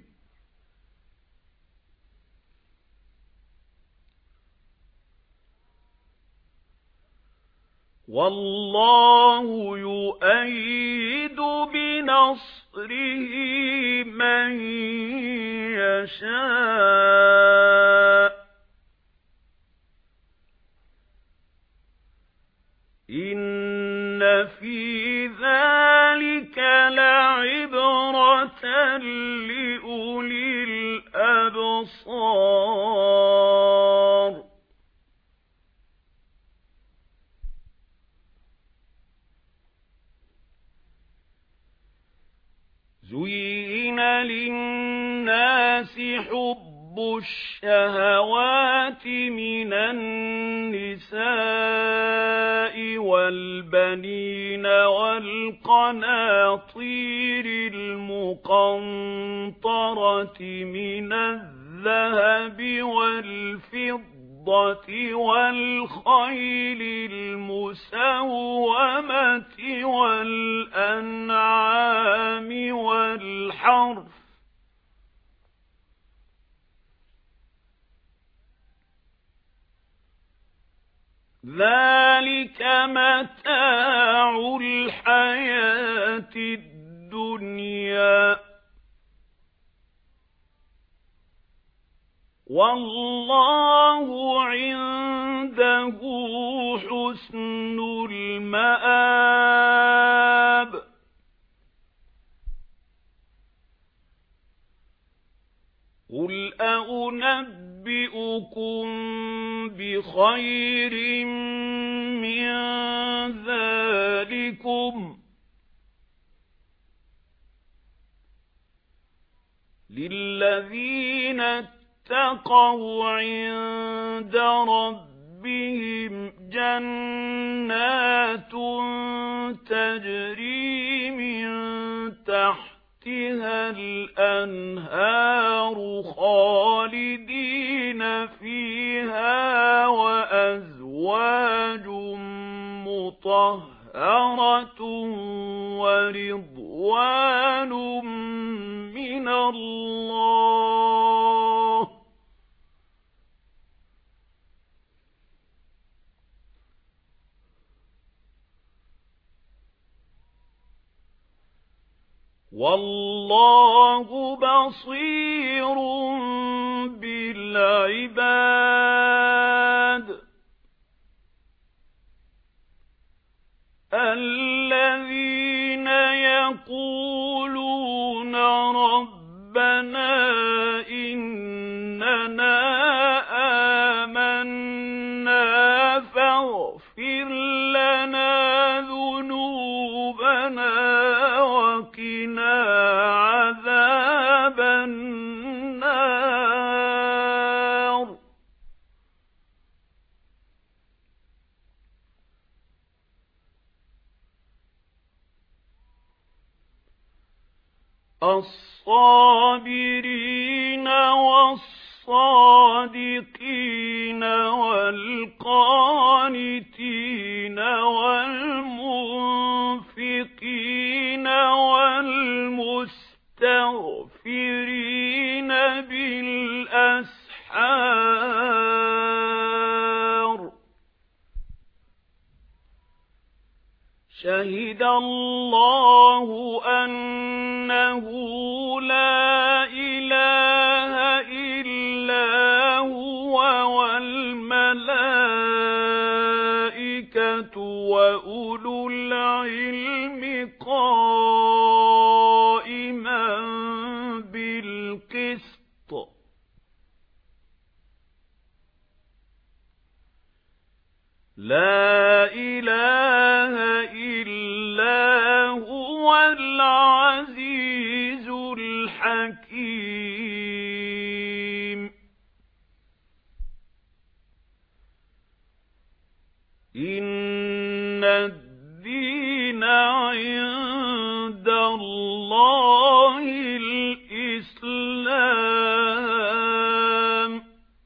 وَاللَّهُ يُؤَيِّدُ بِنَصْرِهِ مَن يَشَاءُ إِنَّ فِي ذَلِكَ لَعِبْرَةً لِّأُولِي الْأَبْصَارِ زُيِّنَ لِلنَّاسِ حُبُّ الشَّهَوَاتِ مِنَ النِّسَاءِ وَالْبَنِينَ وَالْقَنَاطِيرِ الْمُقَنطَرَةِ مِنَ الذَّهَبِ وَالْفِضَّةِ وَالْخَيْلِ الْمُسَوَّمَةِ وَالْأَنْعَامِ وَالْحَرْثِ ذَلِكَ مَتَاعُ الْحَيَاةِ الدُّنْيَا وَاللَّهُ عِندَهُ حُسْنُ الْمَآبِ قُلْ أَؤُنَبِّئُكُم أُنَبِّئُكُم بِخَيْرٍ مِّن ذَلِكُمْ لِلَّذِينَ اتَّقَوْا عِندَ رَبِّهِمْ جَنَّاتٌ تَجْرِي مِن تَحْتِهَا الْأَنْهَارُ خَالِدِينَ فِيهَا وَأَزْوَاجٌ مُطَهَّرَةٌ وَرِضْوَانٌ مِنَ اللَّهِ وَاللَّهُ بَصِيرٌ بِالْعِبَادِ الَّذِينَ يَقُولُونَ رَبَّنَا إِنَّنَا آمَنَّا فَاغْفِرْ لَنَا ذُنُوبَنَا وَقِنَا عَذَابَ النَّارِ الصَّابِرِينَ وَالصَّادِقِينَ وَالْقَانِتِينَ وَالْمُنفِقِينَ وَالْمُسْتَغْفِرِينَ بِالْأَسْحَارِ شَهِدَ اللَّهُ أَنَّهُ لَا إِلَٰهَ إِلَّا هُوَ وَالْمَلَائِكَةُ وَأُولُو الْعِلْمِ قَائِمًا بِالْقِسْطِ لَا إِلَٰهَ إِلَّا هُوَ الْعَزِيزُ الْحَكِيمُ إِنَّ الدِّينَ عِندَ اللَّهِ الْإِسْلَامُ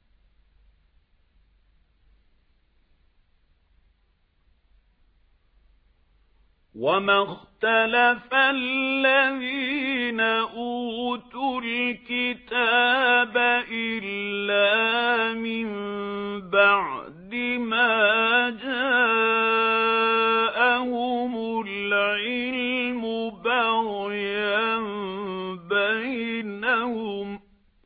وَمَا اخْتَلَفَ الَّذِينَ أُوتُوا الْكِتَابَ إِلَّا مِن بَعْدِ مَا جَاءَهُمُ الْعِلْمُ بَغْيًا بَيْنَهُمْ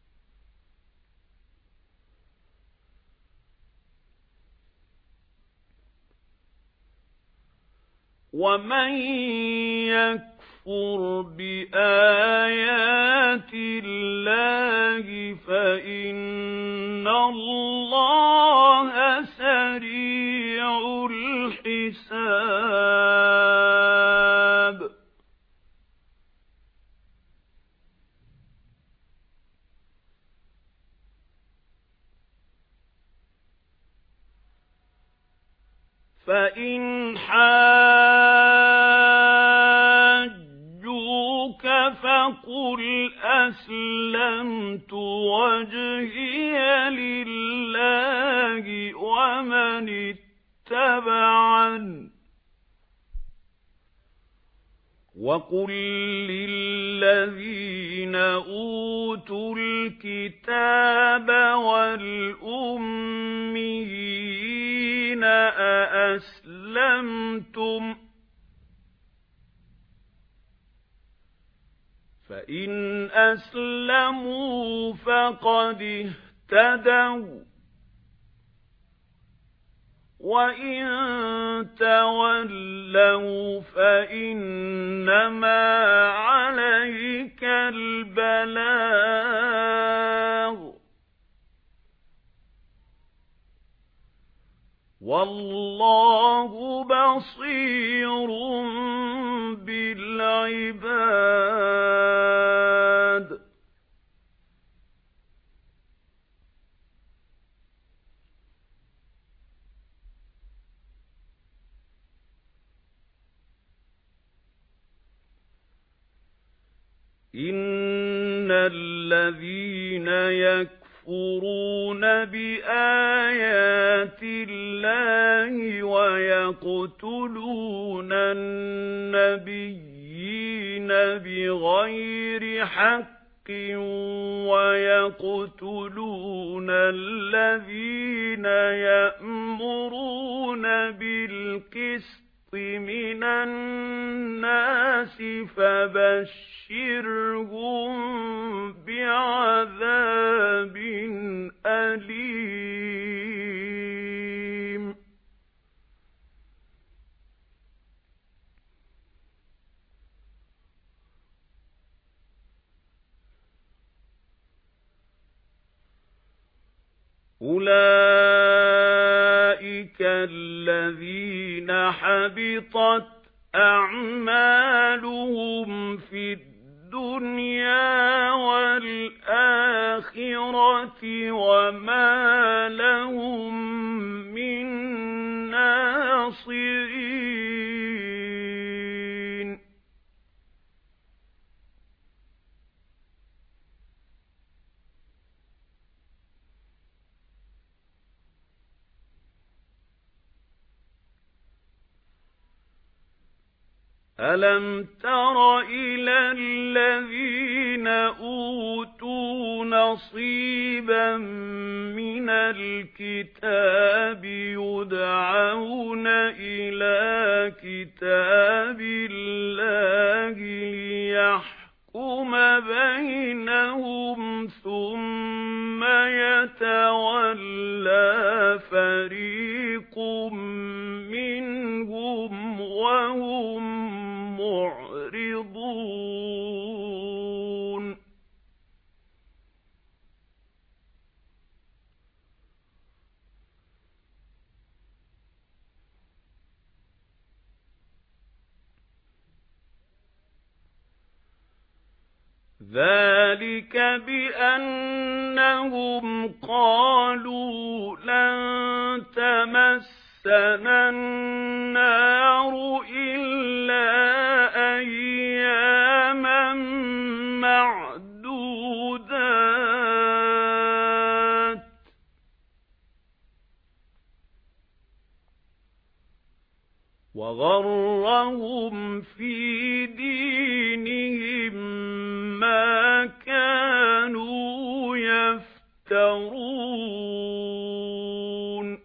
وَمَن يَكْفُرْ بِآيَاتِ اللَّهِ فَإِنَّ اللَّهَ سَرِيعُ الْحِسَابِ فَإِنْ حَاجُّوكَ فَقُلْ أَسْلَمْتُ وَجْهِيَ لِلَّهِ وَمَنِ اتَّبَعَنِ وَقُلْ لِلَّذِينَ أُوتُوا الْكِتَابَ وَالْأُمِّيِّينَ أَأَسْلَمْتُمْ فَإِنْ أَسْلَمُوا فَقَدِ اهْتَدَوْا وَإِن تَوَلَّوْا فَإِنَّمَا عَلَيْكَ الْبَلَاغُ وَاللَّهُ بَصِيرٌ بِالْعِبَادِ إِنَّ الَّذِينَ يَكْفُرُونَ بِآيَاتِ اللَّهِ وَيَقْتُلُونَ النَّبِيِّينَ بِغَيْرِ حَقٍّ وَيَقْتُلُونَ الَّذِينَ يَأْمُرُونَ بِالْقِسْطِ مِنَ النَّاسِ فَبَشِّرْهُم بِعَذَابٍ أَلِيمٍ أُولَئِكَ الَّذِينَ حَبِطَتْ أَعْمَالُهُمْ فِي الدُّنْيَا وَالْآخِرَةِ وَمَا لَهُم مِّن نَّاصِرِينَ أَلَمْ تَرَ إِلَى الَّذِينَ أُوتُوا نَصِيبًا مِنَ الْكِتَابِ يُدْعَوْنَ إِلَى كِتَابِ اللَّهِ لِيَحْكُمَ بَيْنَهُمْ ثُمَّ يَتَوَلَّى فَرِيقٌ مِّنْهُمْ وَهُمْ مُعْرِضُونَ ذَلِكَ بِأَنَّهُمْ قَالُوا لَن تَمَسَّنَا النَّارُ إِلَّا أَيَّامًا مَّعْدُودَاتٍ وَغَرَّهُمْ فِي دِينِهِم مَّا كَانُوا يَفْتَرُونَ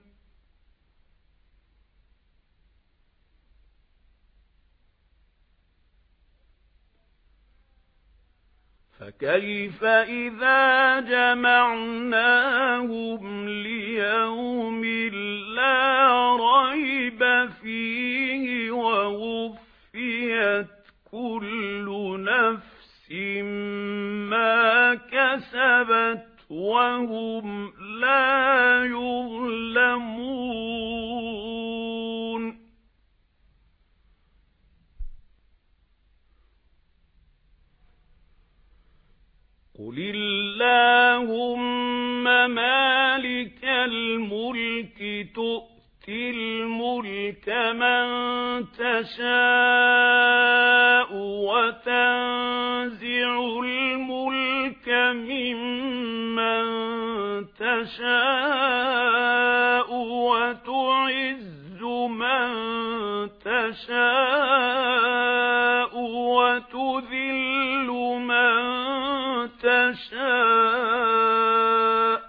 فَكَيْفَ إِذَا جَمَعْنَاهُمْ لِيَوْمٍ لَّا رَيْبَ فِيهِ وَوُفِّيَتْ كُلُّ نَفْسٍ مَّا كَسَبَتْ وَهُمْ لَا يُظْلَمُونَ قُلِ اللَّهُمَّ مَالِكَ الْمُلْكِ تُؤْتِي الْمُلْكَ مَن تَشَاءُ وَتَنزِعُ الْمُلْكَ مِمَّن تَشَاءُ وَتُعِزُّ مَن تَشَاءُ وَتُذِلُّ مَن تَشَاءُ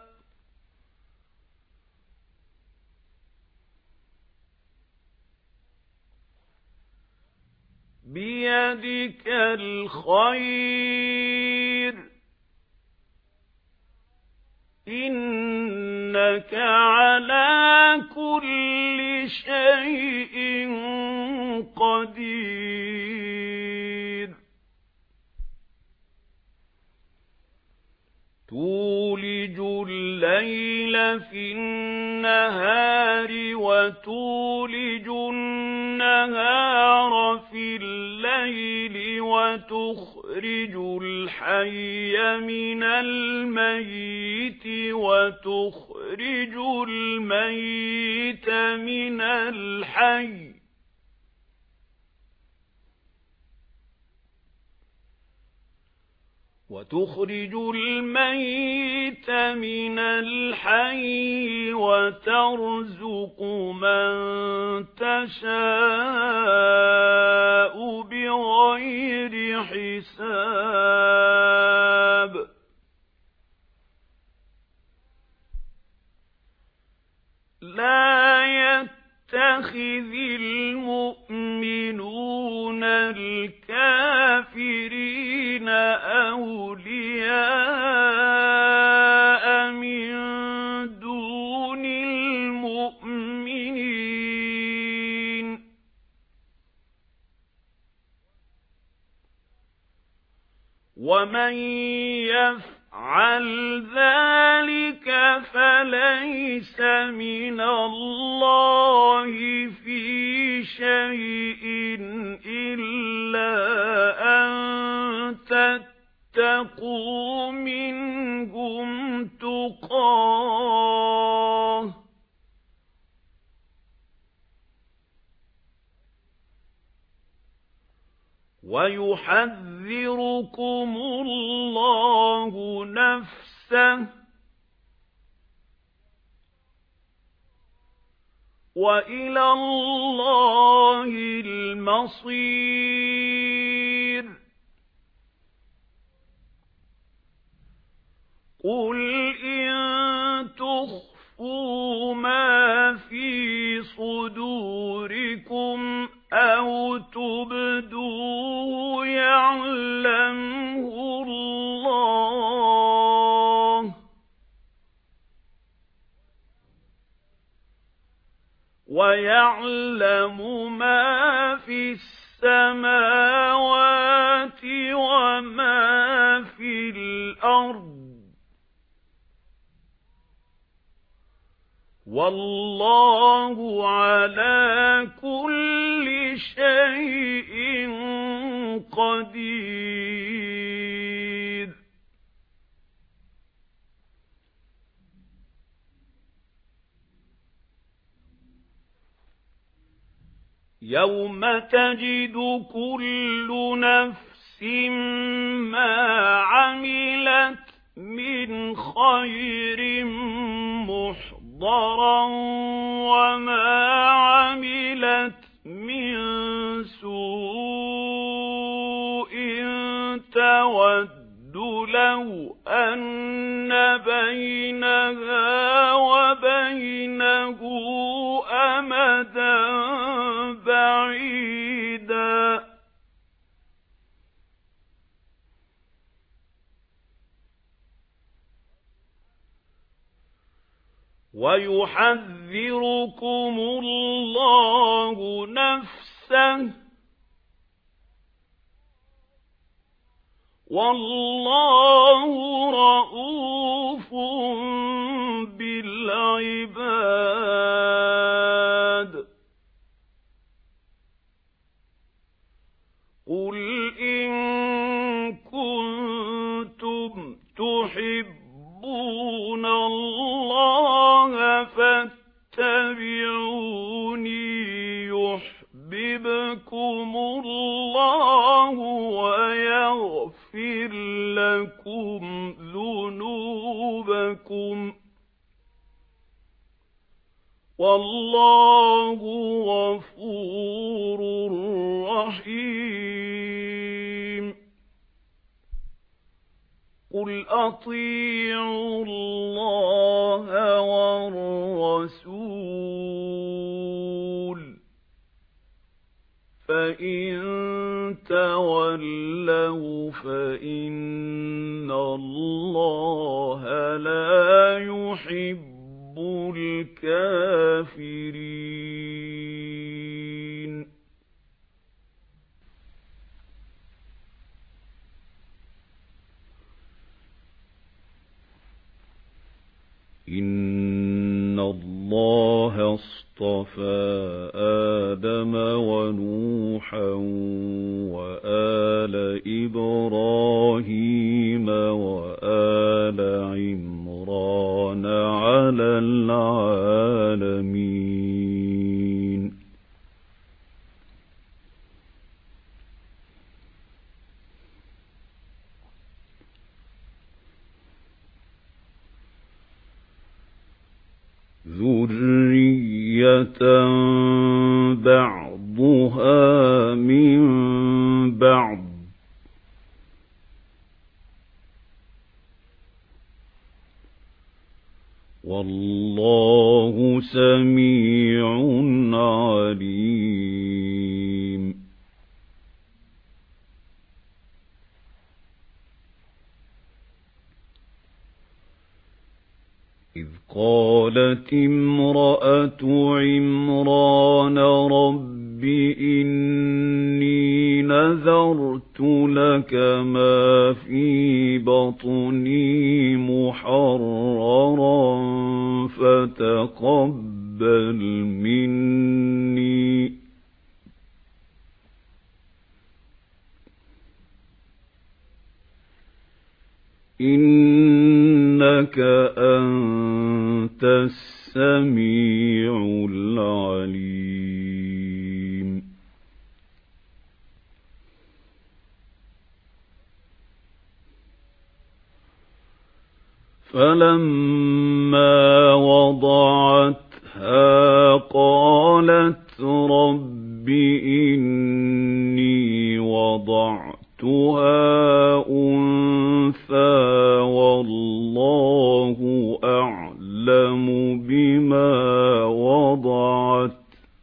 بِيَدِكَ الْخَيْرُ إِنَّكَ عَلَى كُلِّ شَيْءٍ قَدِيرٌ تُولِجُ الليل في النهار وتولج النهار في الليل وتخرج الحي من الميت وتخرج الميت من الحي وتخرج الميت من الحي وترزق من تشاء بغير حساب لا يتخذ المؤمنون الكافرين أولياء من دون المؤمنين ومن يفعل ذلك فليس من الله في شيء إلا أن تتقوا منهم تقاه ويحذركم الله نفسه وإلى الله المصير قل إن تخفوا ما في صدوركم أو تبدوه يعلمه الله ويعلم ما في السماوات وما في الأرض والله على كل شيء قدير يوم تجد كل نفس ما عملت من خير محضرا وما عملت من سوء تود لو أن بينها وبينه أمدا بعيدا ويحذركم الله نفسه والله رؤوف بالعباد قل إن كنتم تحبون الله فاتبعوني يحببكم الله ويغفر لكم ذنوبكم والله غفور رحيم قل أطيعوا الله والرسول فإن تولوا فإن الله لا يحب الكافرين إِنَّ اللَّهَ اصْطَفَى آدَمَ وَنُوحًا وَآلَ إِبْرَاهِيمَ وَآلَ عِمْرَانَ عَلَى الْعَالَمِينَ. ذُرِّيَّةً بَعْضُهَا مِن بَعْضٍ ۗ وَاللَّهُ سَمِيعٌ عَلِيمٌ. إِذْ قَالَتِ امْرَأَتُ عِمْرَانَ رَبِّ إِنِّي نَذَرْتُ لَكَ مَا فِي بَطْنِي مُحَرَّرًا فَتَقَبَّلْ مِنِّي إِنَّكَ أَنْتَ السَّمِيعُ الْعَلِيمُ. فَلَمَّا وَضَعَتْهَا قَالَتْ رَبِّ إِنِّي وَضَعْتُهَا أُنثَىٰ وَاللَّهُ أَعْلَمُ بِمَا وَضَعَتْ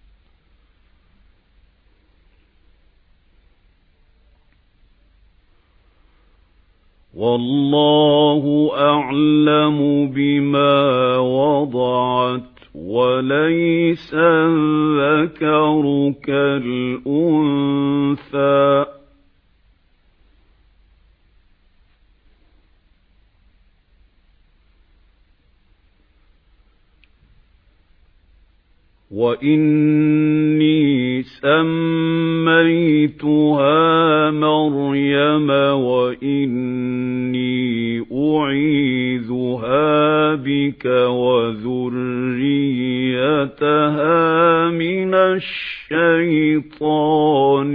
وَاللَّهُ أَعْلَمُ بِمَا وَضَعَتْ وَلَيْسَ الذَّكَرُ كَالْأُنثَىٰ ۖ وَإِنِّي سَمَّيْتُهَا مَرْيَمَ وَإِنِّي أُعِيذُهَا بِكَ وَذُرِّيَّتَهَا مِنَ الشَّيْطَانِ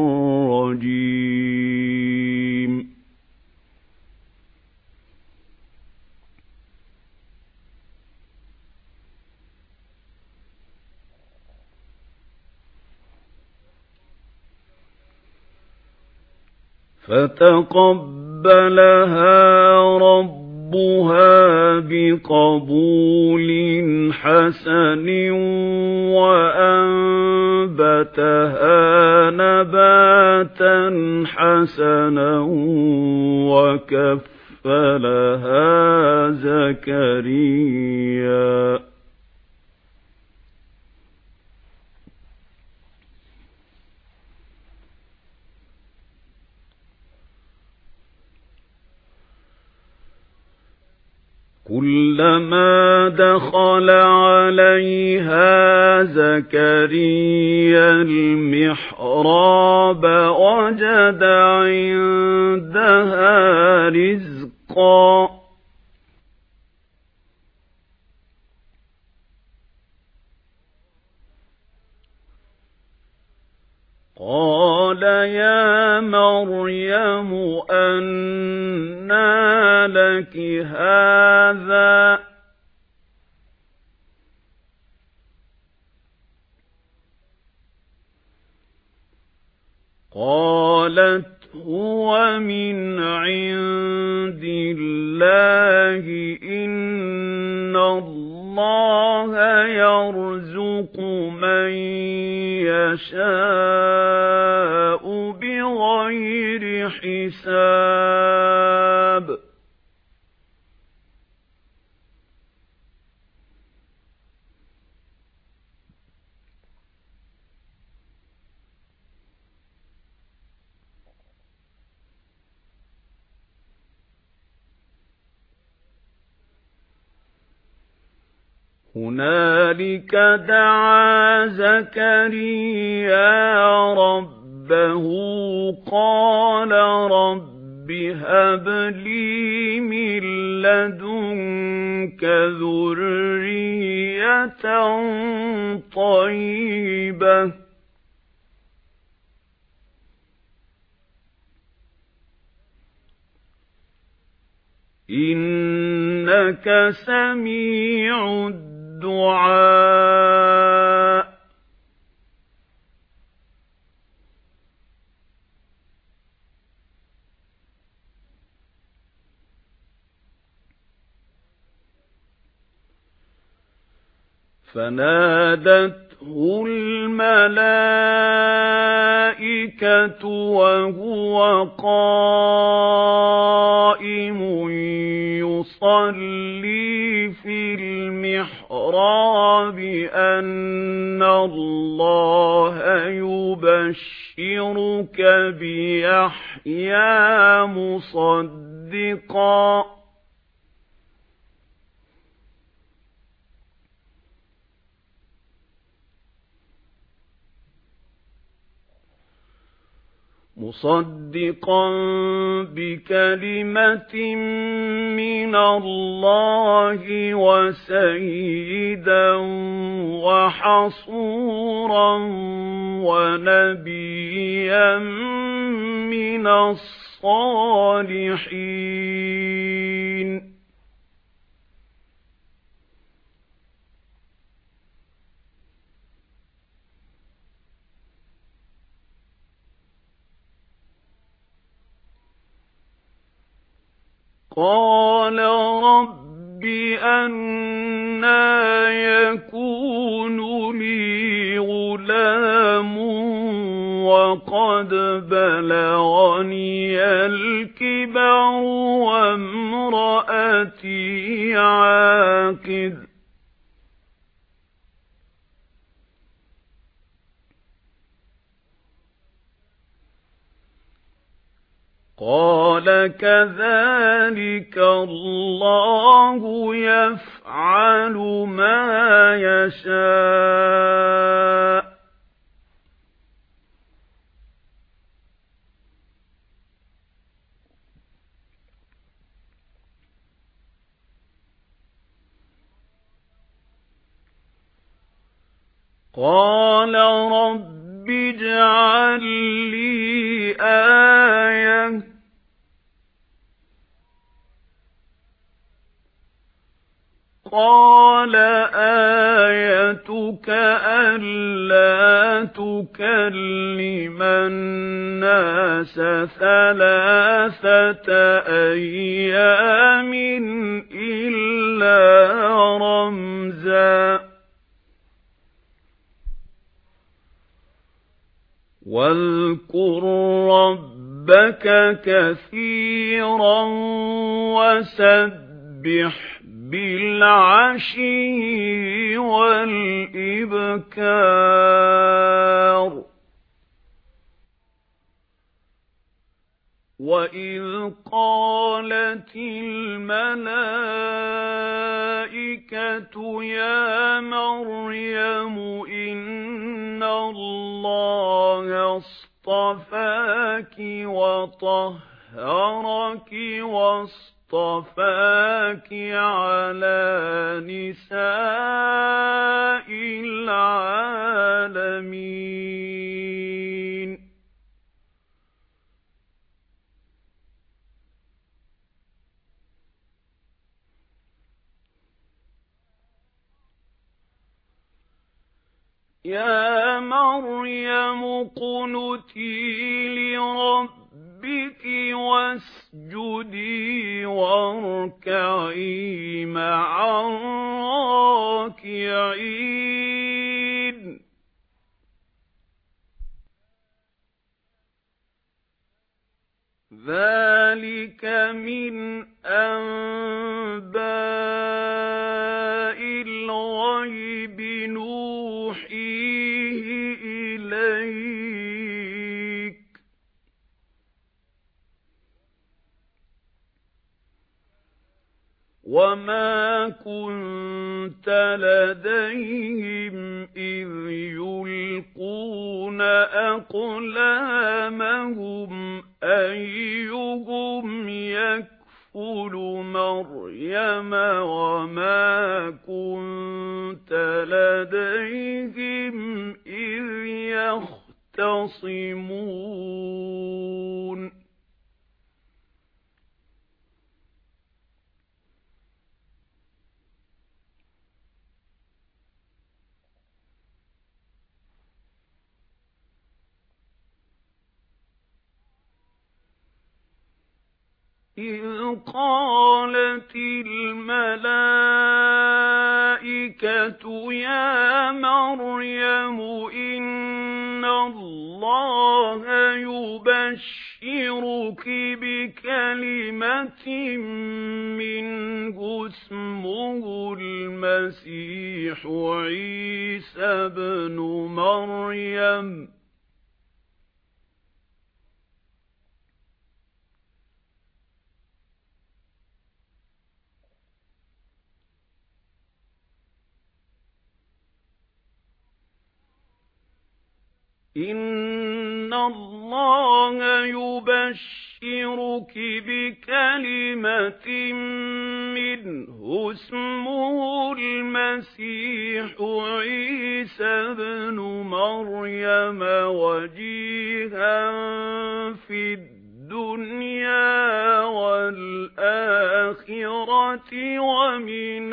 الرَّجِيمِ. فَتَقَبَّلَهَا رَبُّهَا بِقَبُولٍ حَسَنٍ وَأَنبَتَهَا نَبَاتًا حَسَنًا وَكَفَّلَهَا زَكَرِيَّا كُلَّمَا دَخَلَ عَلَيْهَا زَكَرِيَّا الْمِحْرَابَ وَجَدَ عِندَهَا رِزْقًا. قَالَ يَا مَرْيَمُ أَنَّىٰ لَكِ هَٰذَا ۖ قَالَتْ هُوَ مِنْ عِندِ اللَّهِ ۖ إِنَّ اللَّهَ يَرْزُقُ مَن يَشَاءُ بِغَيْرِ حِسَابٍ. هُنَالِكَ دَعَا زَكَرِيَّا رَبَّهُ قَالَ رَبِّ هَبْ لِي مِن لَّدُنكَ ذُرِّيَّةً طَيِّبَةً إِنَّكَ سَمِيعُ الدُّعَاءِ فَنَادَتْهُ الْمَلَائِكَةُ وَهُوَ قَائِمٌ يُصَلِّي فِي الْمِحْرَابِ أَنَّ اللَّهَ يُبَشِّرُكَ بِيَحْيَىٰ مُصَدِّقًا مُصَدِّقًا بِكَلِمَةٍ مِّنَ اللَّهِ وَسَيِّدًا وَحَصُورًا وَنَبِيًّا مِّنَ الصَّالِحِينَ قَالَ رَبِّ أَنَّىٰ يَكُونُ لِي غُلَامٌ وَقَدْ بَلَغَنِيَ الْكِبَرُ وَامْرَأَتِي عَاقِرٌ قَالَ كَذَٰلِكَ اللَّهُ يَفْعَلُ مَا يَشَاءُ قَالَ رَبِّ اجْعَل لِّي آيَةً قَالَ آيَتُكَ أَلَّا تُكَلِّمَ النَّاسَ ثَلَاثَةَ أَيَّامٍ إِلَّا رَمْزًا وَاذْكُر رَّبَّكَ كَثِيرًا وَسَبِّحْ بِالْعَشِيِّ وَالْإِبْكَارِ وَإِذْ قَالَتِ الْمَلَائِكَةُ يَا مَرْيَمُ إِنَّ اللَّهَ اصْطَفَاكِ وَطَهَّرَكِ وَاصْطَفَاكِ عَلَى نِسَاءِ الْعَالَمِينَ يَا مَرْيَمُ اقْنُتِي لِرَبِّكِ وَاسْجُدِي وَارْكَعِي مَعَ الرَّاكِعِينَ ذَلِكَ مِنْ أَنْبَاءِ الْغَيْبِ نُوحِيهِ إِلَيْكَ وَمَا كُنتَ لَدَيْهِمْ إِذْ يُلْقُونَ أَقْلَامَهُمْ أَيُّهُمْ يَكْفُلُ مَرْيَمَ وَمَا كُنتَ لَدَيْهِمْ إِذْ يَخْتَصِمُونَ إِذْ قَالَتِ الْمَلَائِكَةُ يَا مَرْيَمُ إِنَّ اللَّهَ يُبَشِّرُكِ بِكَلِمَةٍ مِّنْهُ اسْمُهُ الْمَسِيحُ عِيسَى ابْنُ مَرْيَمَ إِنَّ اللَّهَ يُبَشِّرُكِ بِكَلِمَةٍ مِّنْهُ اسْمُهُ الْمَسِيحُ عِيسَى ابْنُ مَرْيَمَ وَجِيهًا فِي الدُّنْيَا وَالْآخِرَةِ وَمِنَ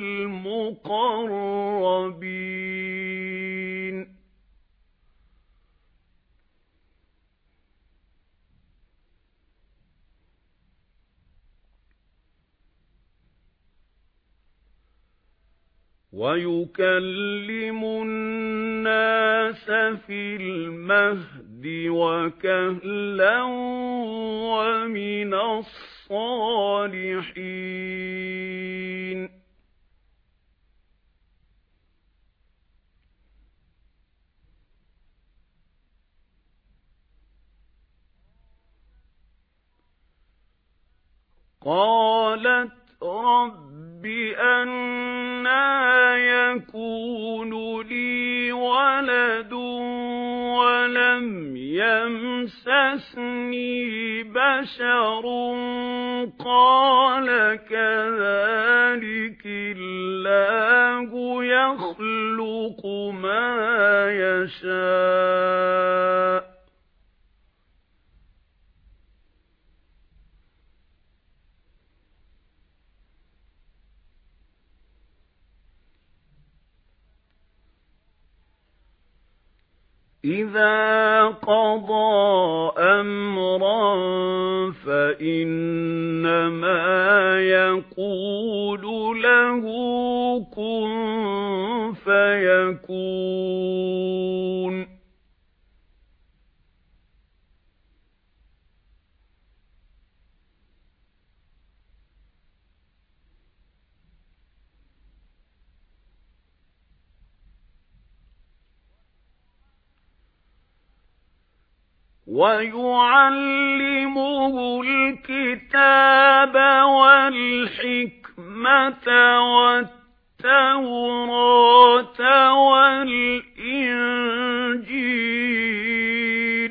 الْمُقَرَّبِينَ وَيُكَلِّمُ النَّاسَ فِي الْمَهْدِ وَكَهْلًا وَمِنَ الصَّالِحِينَ قَالَتْ رَبِّ أَنَّىٰ يَكُونُ لِي وَلَدٌ وَلَمْ يَمْسَسْنِي بَشَرٌ قَالَ كَذَٰلِكِ اللَّهُ يَخْلُقُ مَا يَشَاءُ إِذَا قَضَىٰ أَمْرًا فَإِنَّمَا يَقُولُ لَهُ كُن فَيَكُونُ وَيُعَلِّمُهُ الْكِتَابَ وَالْحِكْمَةَ وَالتَّوْرَاةَ وَالْإِنْجِيلَ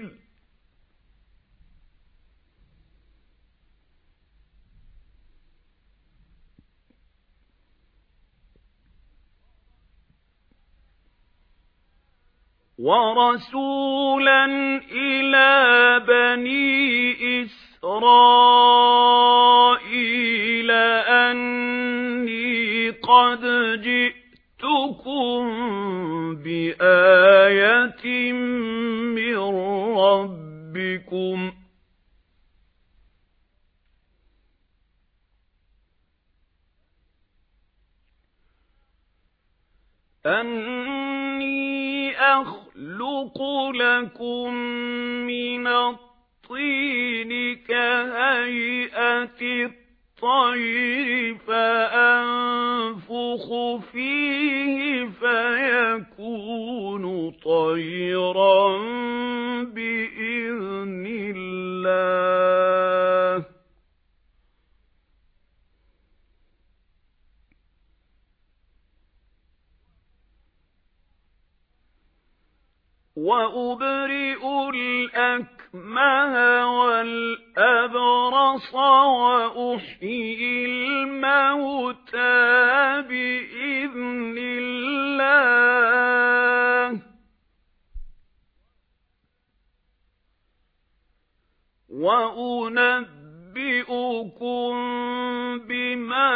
وَرَسُولًا إِلَى بَنِي إِسْرَائِيلَ أَنِّي قَدْ جِئْتُكُم بِآيَةٍ مِّن رَّبِّكُمْ أَنِّي أَخْلُقُ لَكُم مِّنَ الطِّينِ كَهَيْئَةِ الطَّيْرِ فَأَنفُخُ فِيهِ فَيَكُونُ طَيْرًا بِإِذْنِ اللَّهِ وَأُبْرِئُ الْأَكْمَهَ وَالْأَبْرَصَ وَأُحْيِي الْمَوْتَى بِإِذْنِ اللَّهِ وَأُنَبِّئُكُم بِمَا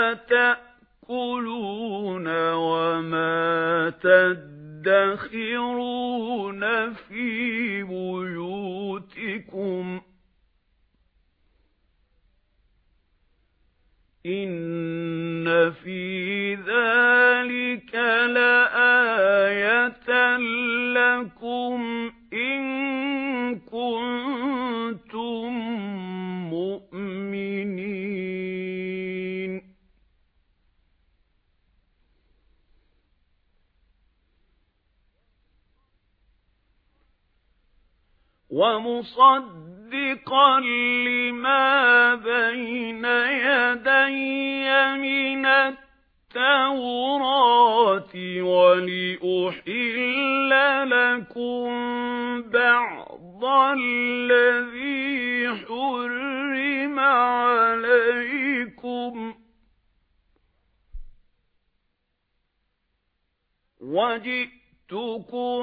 تَأْكُلُونَ وَمَا تَدَّخِرُونَ فِي بُيُوتِكُمْ إِنَّ فِي ذَلِكَ لَآيَةً لَكُمْ إِن كُنتُم مُّؤْمِنِينَ وَمُصَدِّقًا لِّمَا بَيْنَ يَدَيَّ مِنَ التَّوْرَاةِ وَلِأُحِلَّ لَكُم بَعْضَ الَّذِي حُرِّمَ عَلَيْكُمْ وَجِئْتُكُم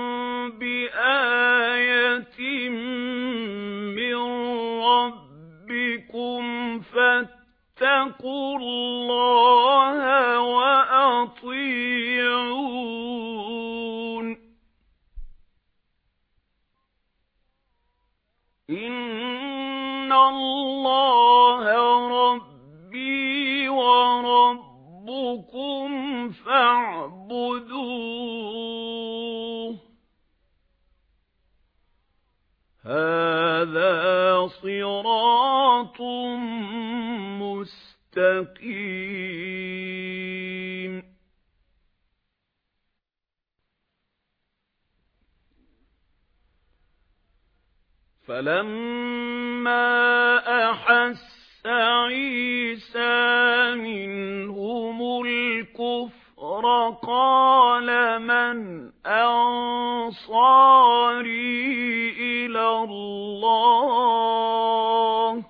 بِآيَةٍ مِّن رَّبِّكُمْ فَاتَّقُوا اللَّهَ وَأَطِيعُونِ إِنَّ اللَّهَ رَبِّي وَرَبُّكُمْ فَاعْبُدُوهُ هَذَا صِرَاطٌ مُسْتَقِيمٌ فَلَمَّا أَحَسَّ عِيسَى مِنْهُمُ الْكُفْرَ قَالَ مَنْ أَنصَارِي إِلَى اللَّهِ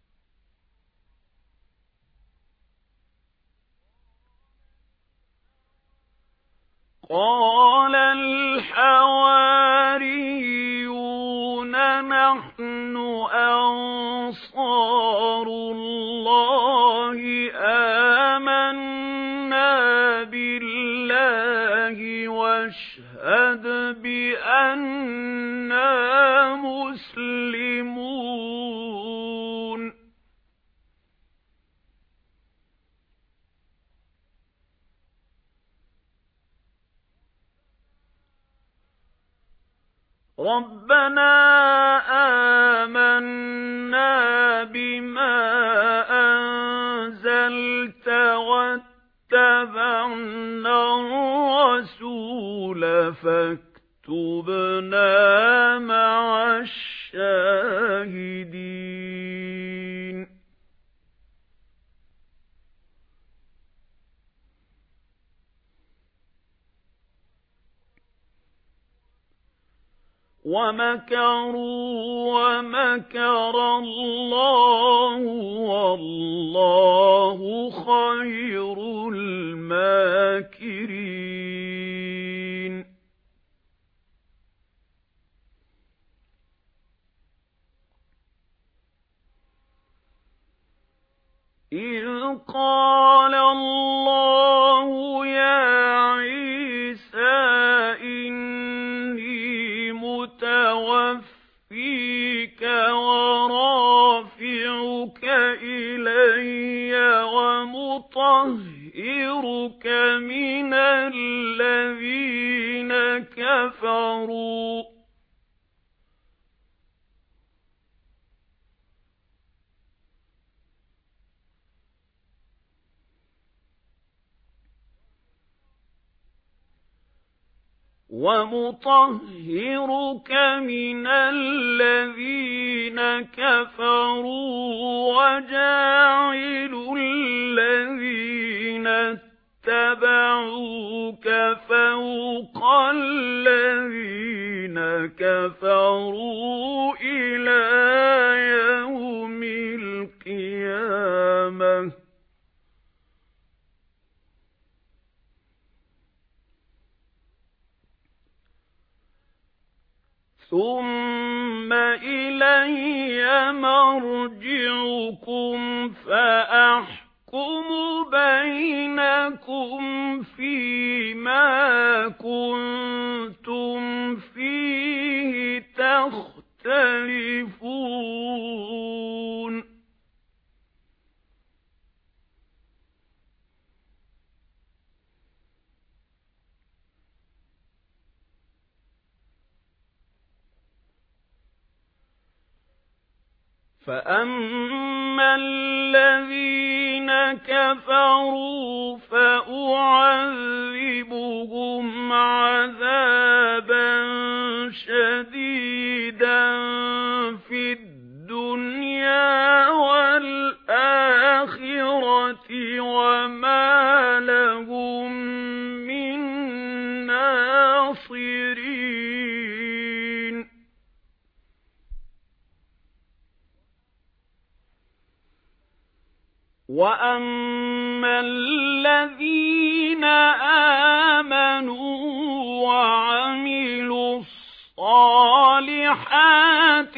قَالَ الْحَوَارِيُّونَ نَحْنُ أَنصَارُ اللَّهِ آمَنَّا بِاللَّهِ وَاشْهَدْ بِأَنَّا مُسْلِمُونَ رَبَّنَا آمَنَّا بِمَا أَنزَلْتَ وَاتَّبَعْنَا الرَّسُولَ فَاكْتُبْنَا مَعَ الشَّاهِدِينَ وَمَكَرُوا وَمَكَرَ اللَّهُ وَاللَّهُ خَيْرُ الْمَاكِرِينَ إِذْ قَالَ اللَّهُ يَا عِيسَى إِنِّي مُتَوَفِّيكَ وَرَافِعُكَ إِلَيَّ وَمُطَهِّرُكَ مِنَ الَّذِينَ كَفَرُوا وَمُطَهِّرُكَ مِنَ الَّذِينَ كَفَرُوا وَجَاعِلُ الَّذِينَ اتَّبَعُوكَ فَوْقَ الَّذِينَ كفروا إلى يوم القيامة ثم إلي مرجعكم فأحكم بينكم فيما كنتم فيه تختلفون فأما الذين كفروا فأعذبهم عذابا شديدا في الدنيا والآخرة وما لهم من ناصرين وَأَمَّا الَّذِينَ آمَنوا وَعَمِلُوا الصَّالِحَاتِ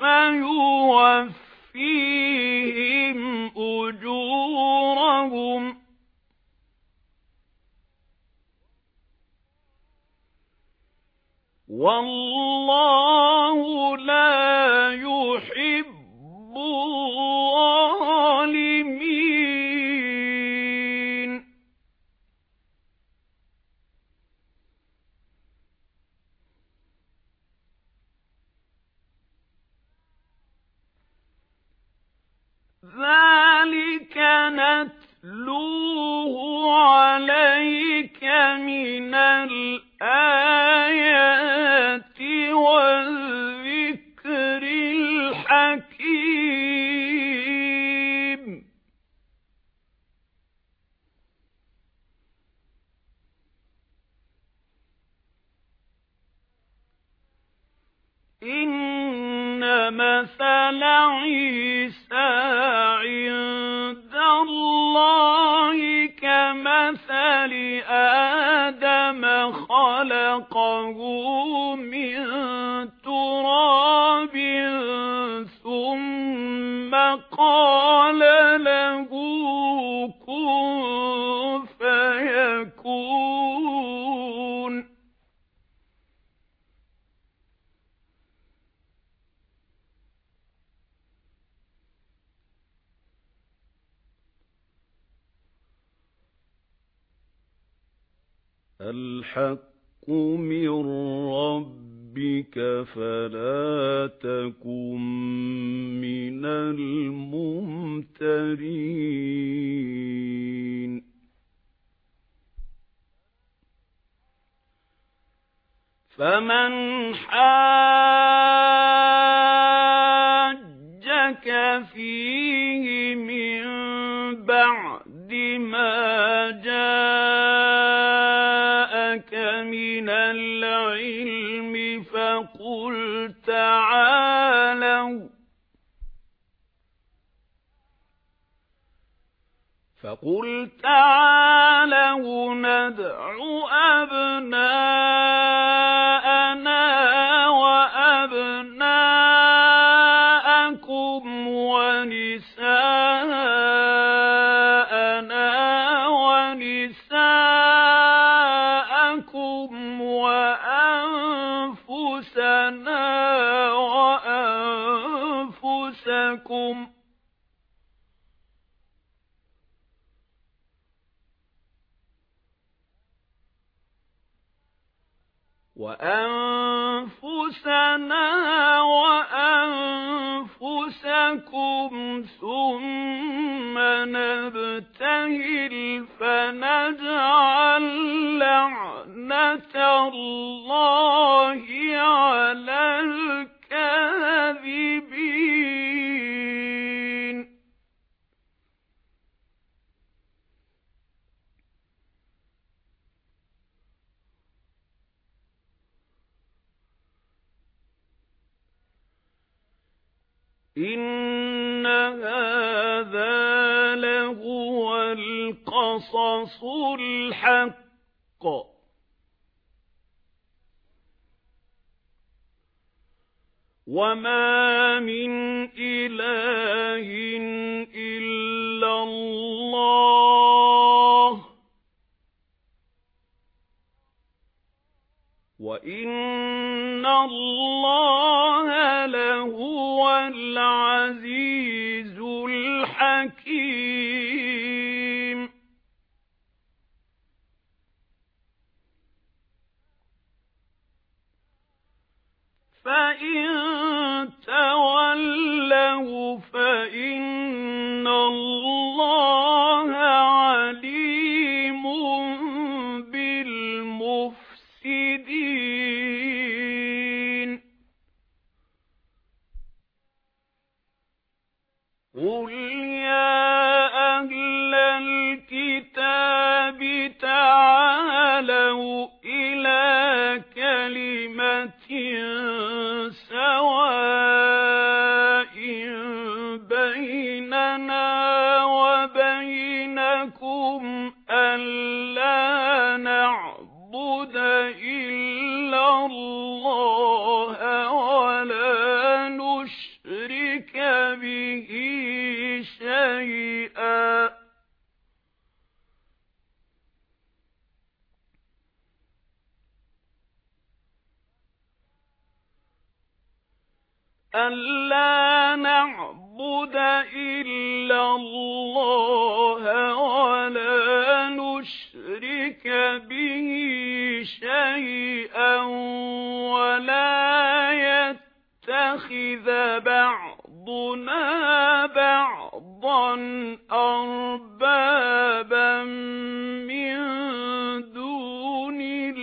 فَيُوَفِّيهِمْ أُجُورَهُمْ وَاللَّهُ لَا يُحِبُّ الظَّالِمِينَ ذَلِكَ نَتْلُوهُ عَلَيْكَ مِنَ الْآيَاتِ وَالذِّكْرِ الْحَكِيمِ إِنَّ مَثَلَ عِيسَى عِندَ اللَّهِ كَمَثَلِ آدَمَ خَلَقَهُ مِن تُرَابٍ ثُمَّ قَالَ لَهُ كُن فَيَكُونُ الْحَقُّ مِنْ رَبِّكَ فَلَا تَكُنْ مِنَ الْمُمْتَرِينَ فَمَنْ حَاجَّكَ فِيهِ مِنْ بَعْدِ مَا جَاءَكَ مِنَ الْعِلْمِ فَقُلْ تَعَالَوْا فَقُلْ تَعَالَوْا نَدْعُ أَبْنَاءَنَا وَأَبْنَاءَكُمْ وَنِسَاءَنَا وَنِسَاءَكُمْ وَأَنفُسَنَا وَأَنفُسَكُمْ وَأَنفُسَنَا وَأَنفُسَكُمْ ثُمَّ نَبْتَهِلْ فَنَجْعَلْ لَعْنَةَ اللَّهِ عَلَى الْكَاذِبِينَ إِنَّ هَذَا لَهُوَ الْقَصَصُ الْحَقُّ وَمَا مِنْ إِلَٰهٍ إِلَّا اللَّهُ وَإِنَّ اللَّهَ لَهُوَ الْعَزِيزُ الْحَكِيمُ فَإِن تَوَلَّوْا فَإِنَّ اللَّهَ عَلِيمٌ بِالْمُفْسِدِينَ قُلْ يَا أَهْلَ الْكِتَابِ تَعَالَوْا إِلَى كَلِمَةٍ سَوَاءٍ بَيْنَنَا وَبَيْنَكُمْ أَلَّا نَعْبُدَ إِلَّا اللَّهَ وَلَا نُشْرِكَ بِهِ شَيْئًا أَلَّا نَعْبُدَ إِلَّا اللَّهَ وَلَا نُشْرِكَ بِهِ شَيْئًا وَلَا يَتَّخِذَ بَعْضُنَا بَعْضًا أَرْبَابًا مِنْ دُونِ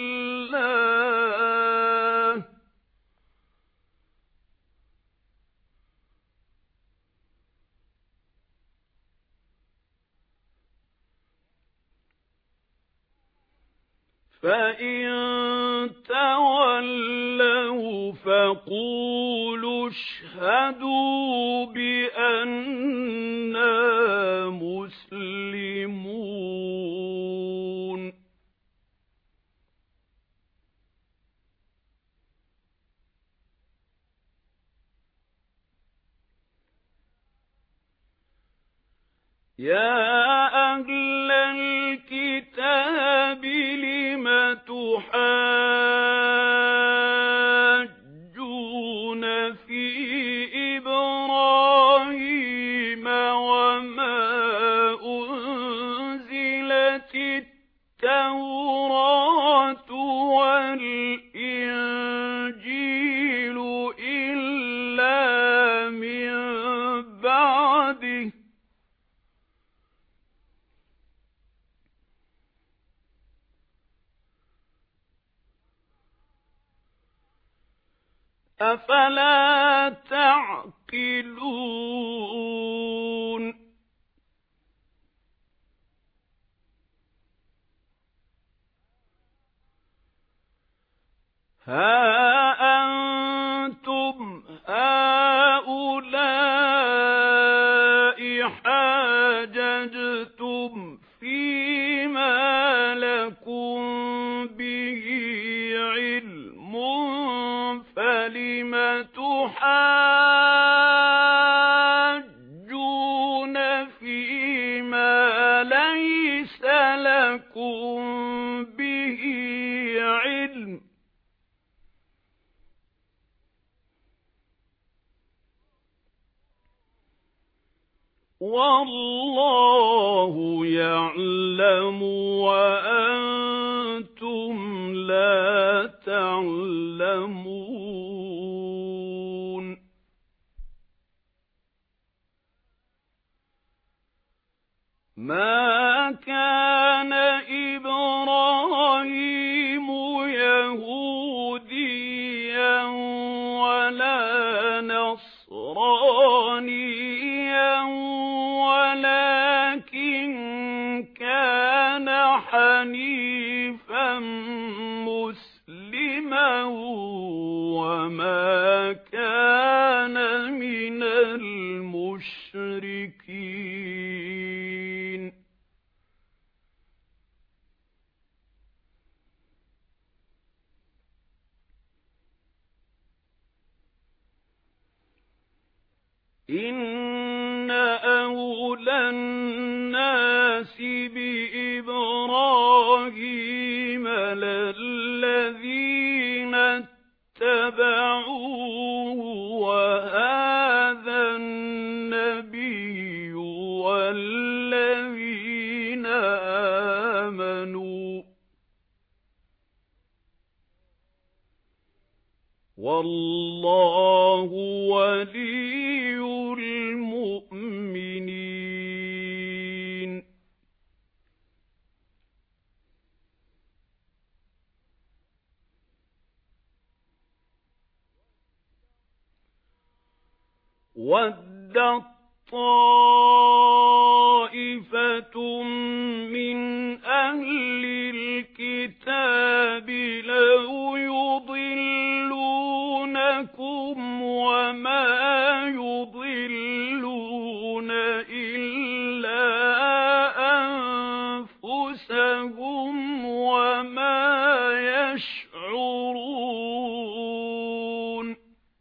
اللَّهِ فَإِن تَوَلَّوْا فَقُولُوا اشْهَدُوا بِأَنَّا مُسْلِمُونَ يَا أَهْلَ الْكِتَابِ لِمَ تُحَاجُّونَ فِي إِبْرَاهِيمَ وَمَا أُنْزِلَتِ التَّوْرَاةُ وَالْإِنْجِيلُ إِلَّا مِنْ بَعْدِهِ أَفَلَا تَعْقِلُونَ هَا أَنْتُمْ هَؤُلَاءِ حَاجَجْتُمْ فِيمَا لَكُمْ بِهِ عِلْمٌ فَلِمَ تُحَاجُّونَ فِيمَا لَيْسَ لَكُمْ بِهِ عِلْمٌ وَاللَّهُ يَعْلَمُ وَأَنْتُمْ لَا تَعْلَمُونَ مَا كَانَ إِبْرَاهِيمُ يَهُودِيًّا وَلَا نَصْرَانِيًّا وَلَكِنْ كَانَ حَنِيفًا مُسْلِمًا وَمَا كَانَ مِنَ إِنَّ أَوْلَى النَّاسِ بِإِبْرَاهِيمَ لَلَّذِينَ اتَّبَعُوهُ وَهَذَا النَّبِيُّ وَالَّذِينَ آمَنُوا وَاللَّهُ وَلِيُّ الْمُؤْمِنِينَ. وَدَّت طَّائِفَةٌ مِّنْ أَهْلِ الْكِتَابِ لَوْ يُضِلُّونَكُمْ وَمَا يُضِلُّونَ إِلَّا أَنفُسَهُمْ وَمَا يَشْعُرُونَ.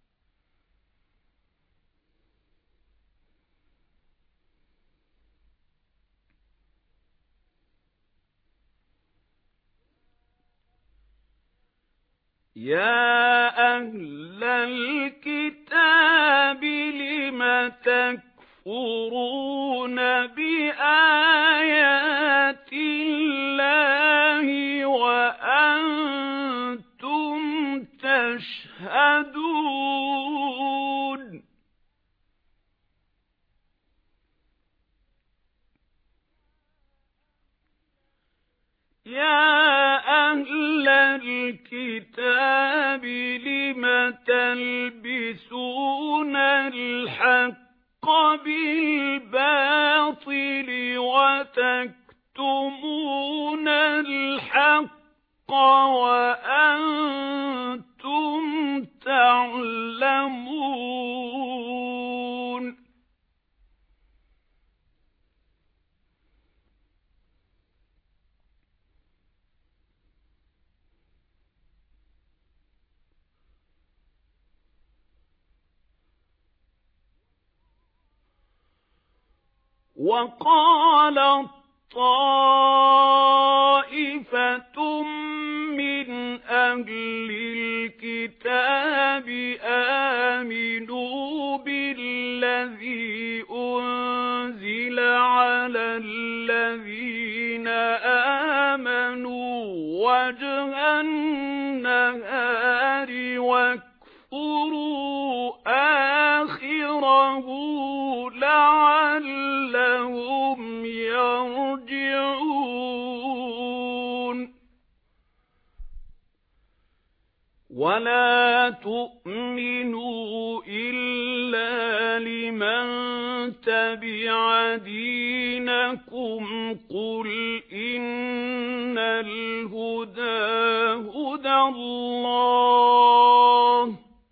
يَا أَهْلَ الْكِتَابِ لِمَ تَكْفُرُونَ بِآيَاتِ اللَّهِ وَأَنْتُمْ تَشْهَدُونَ. يَا أَهْلَ الْكِتَابِ لِمَ تَلْبِسُونَ الْحَقَّ بِالْبَاطِلِ وَتَكْتُمُونَ الْحَقَّ وَأَنْتُمْ تَعْلَمُونَ. وَقَالَت طَّائِفَةٌ مِّنْ أَهْلِ الْكِتَابِ آمِنُوا بِالَّذِي أُنزِلَ عَلَى الَّذِينَ آمَنُوا وَجْهَ النَّهَارِ وَاكْفُرُوا آخِرَهُ لَعَلَّهُمْ يَرْجِعُونَ. وَلَا تُؤْمِنُوا إِلَّا لِمَن تَبِعَ دِينَكُمْ قُلْ إِنَّ الْهُدَى هُدَى اللَّهِ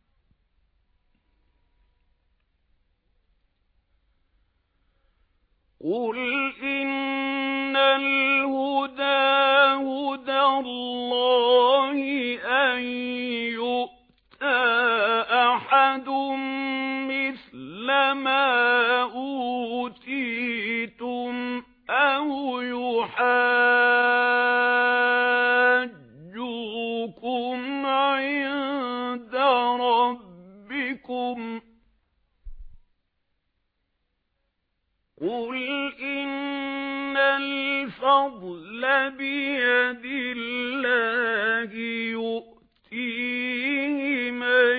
قُلْ إِنَّ الْهُدَى هُدَى اللَّهِ أَن يُؤْتَى أَحَدٌ مِثْلَ مَا أُوتِيتُمْ أَوْ يُحَاجُّوكُمْ عِندَ رَبِّكُمْ قُلْ إِنَّ الْفَضْلَ بِيَدِ اللَّهِ يُؤْتِيهِ مَن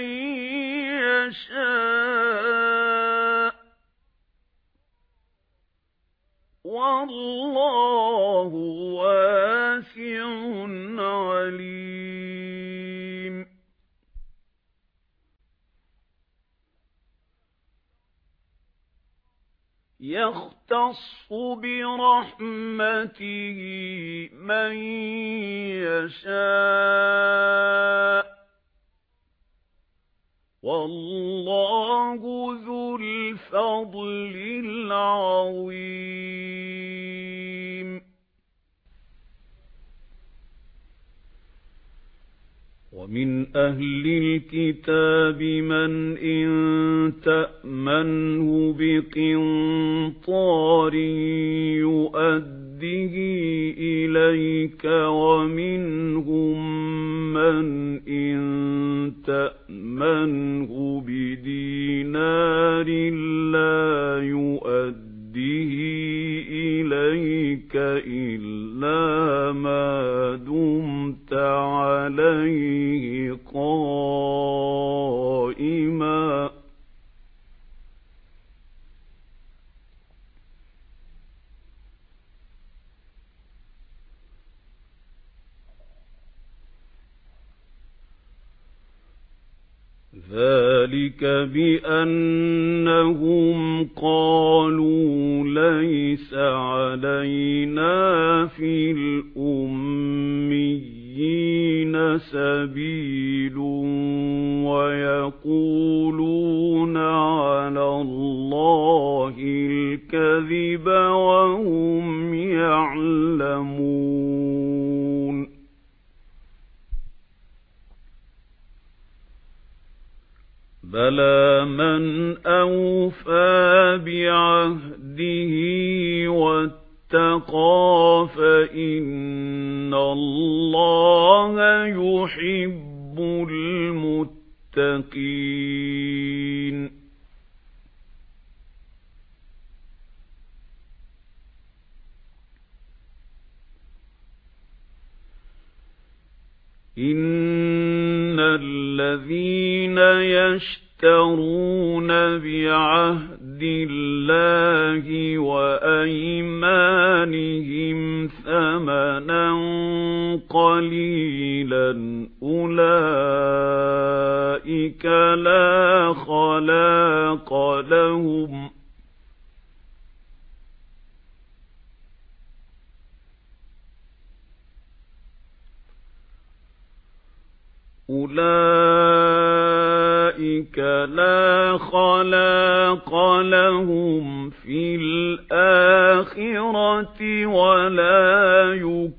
يَشَاءُ وَاللَّهُ وَاسِعٌ عَلِيمٌ. يَخْتَصُّ بِرَحْمَتِهِ مَن يَشَاءُ وَاللَّهُ ذُو الْفَضْلِ الْعَظِيمِ. ومن أهل الكتاب من إن تأمنه بقنطار يؤده إليك ومنهم من إن تأمنه بدينار لا يؤده إليك إلا ما دمت عليه قائما ذلك بأنهم قالوا ليس علينا في الأميين سبيل ويقولون على الله الكذب وهم يعلمون بلى من أوفى بعهده واتقى فإن الله يحب المتقين إن الذين يشترون بعهد الله وأيمانهم ثمنا قليلا أولئك لا خلاق لهم أولئك لا خلاق لهم في الآخرة ولا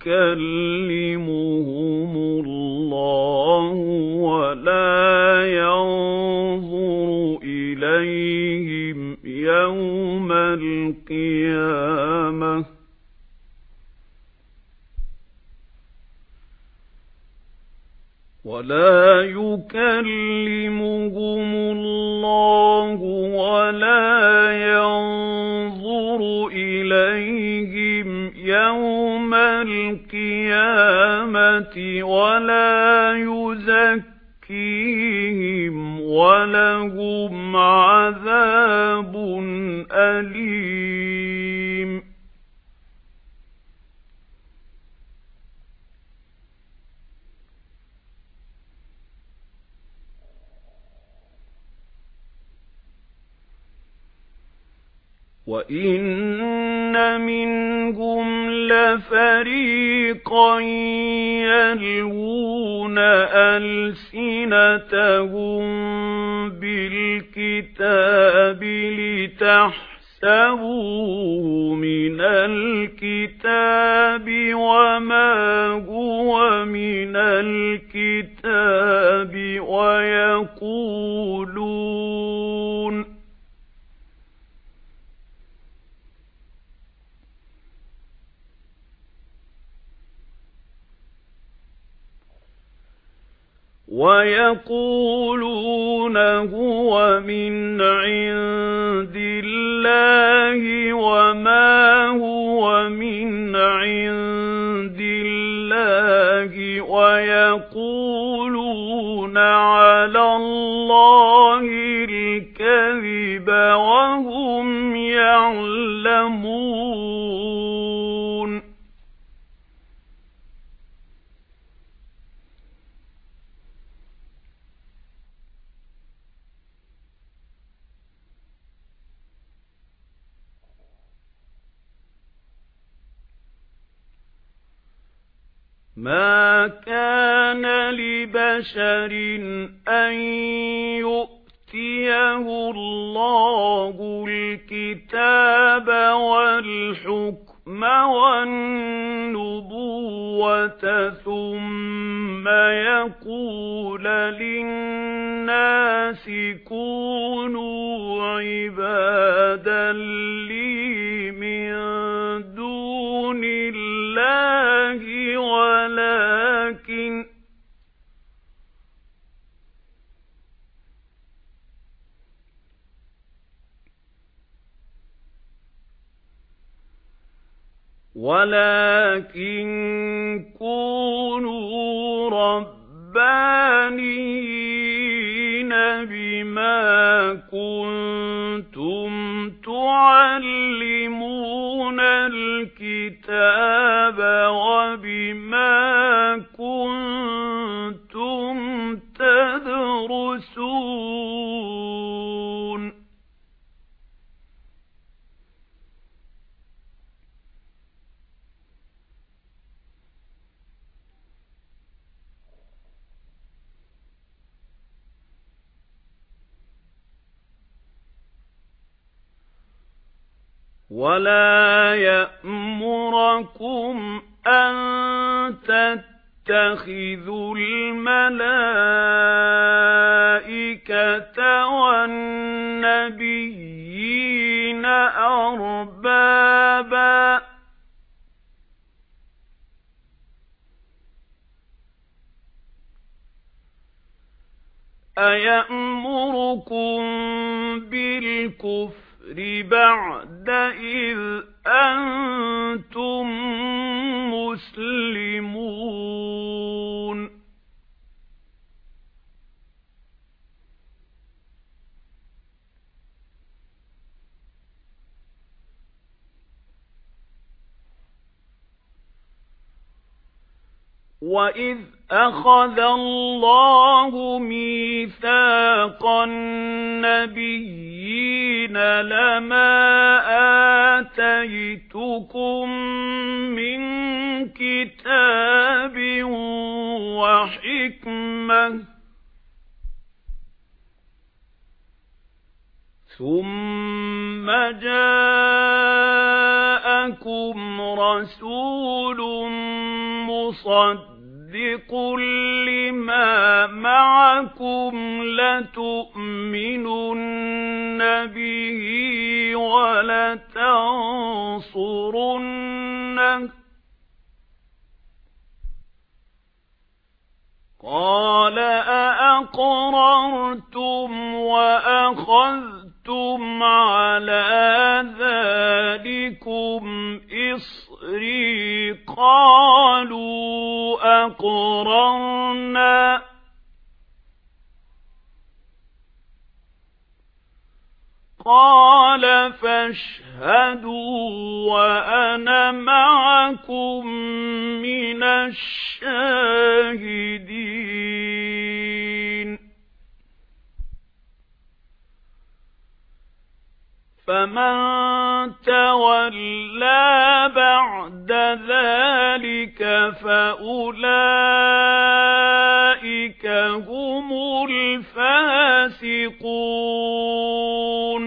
يكلمهم الله ولا ينظر إليهم يوم القيامة ولا يكلمهم الله ولا ينظر إليهم يوم القيامة ولا يزكيهم ولهم عذاب أليم وَإِنَّ مِنْهُمْ لَفَرِيقًا يَلْوُونَ أَلْسِنَتَهُم بِالْكِتَابِ لِتَحْسَبُوهُ مِنَ الْكِتَابِ وَمَا هُوَ مِنَ الْكِتَابِ وَيَقُولُونَ وَيَقُولُونَ هُوَ مِنْ عِندِ اللَّهِ وَمَا هُوَ مِنْ عِندِ اللَّهِ وَيَقُولُونَ عَلَى اللَّهِ الْكَذِبَ وَهُمْ يَعْلَمُونَ ما كان لبشر أن يؤتيه الله الكتاب والحكم والنبوة ثم يقول للناس كونوا عبادا لي من دون الله ولكن ولكن كونوا ربانيين بما كنتم تعلمون الكتاب وبما كنتم تدرسون ولا يأمركم أن تتخذوا الملائكة والنبيين أربابا أيأمركم بالكفر بعد إذ أنتم مسلمون وَإِذْ أَخَذَ اللَّهُ مِيثَاقَ النَّبِيِّينَ لَمَا آتَيْتُكُم مِّن كِتَابٍ وَحِكْمَةٍ ثُمَّ جَاءَكُمْ رَسُولٌ مُصَدِّقٌ لِمَا مَعَكُمْ لَتُؤْمِنُنَّ بِهِ وَلَتَنصُرُنَّهُ قَالَ أَأَقْرَرْتُمْ وَأَخَذْتُمْ عَلَى ذَلِكُمْ إِصْرِي قَالُوا أَقْرَرْنَا قَالَ فَاشْهَدُوا وَأَنَا مَعَكُمْ مِنَ الشَّاهِدِينَ فَمَن تَوَلَّى بَعْدَ ذَلِكَ فَأُولَئِكَ هُمُ الْفَاسِقُونَ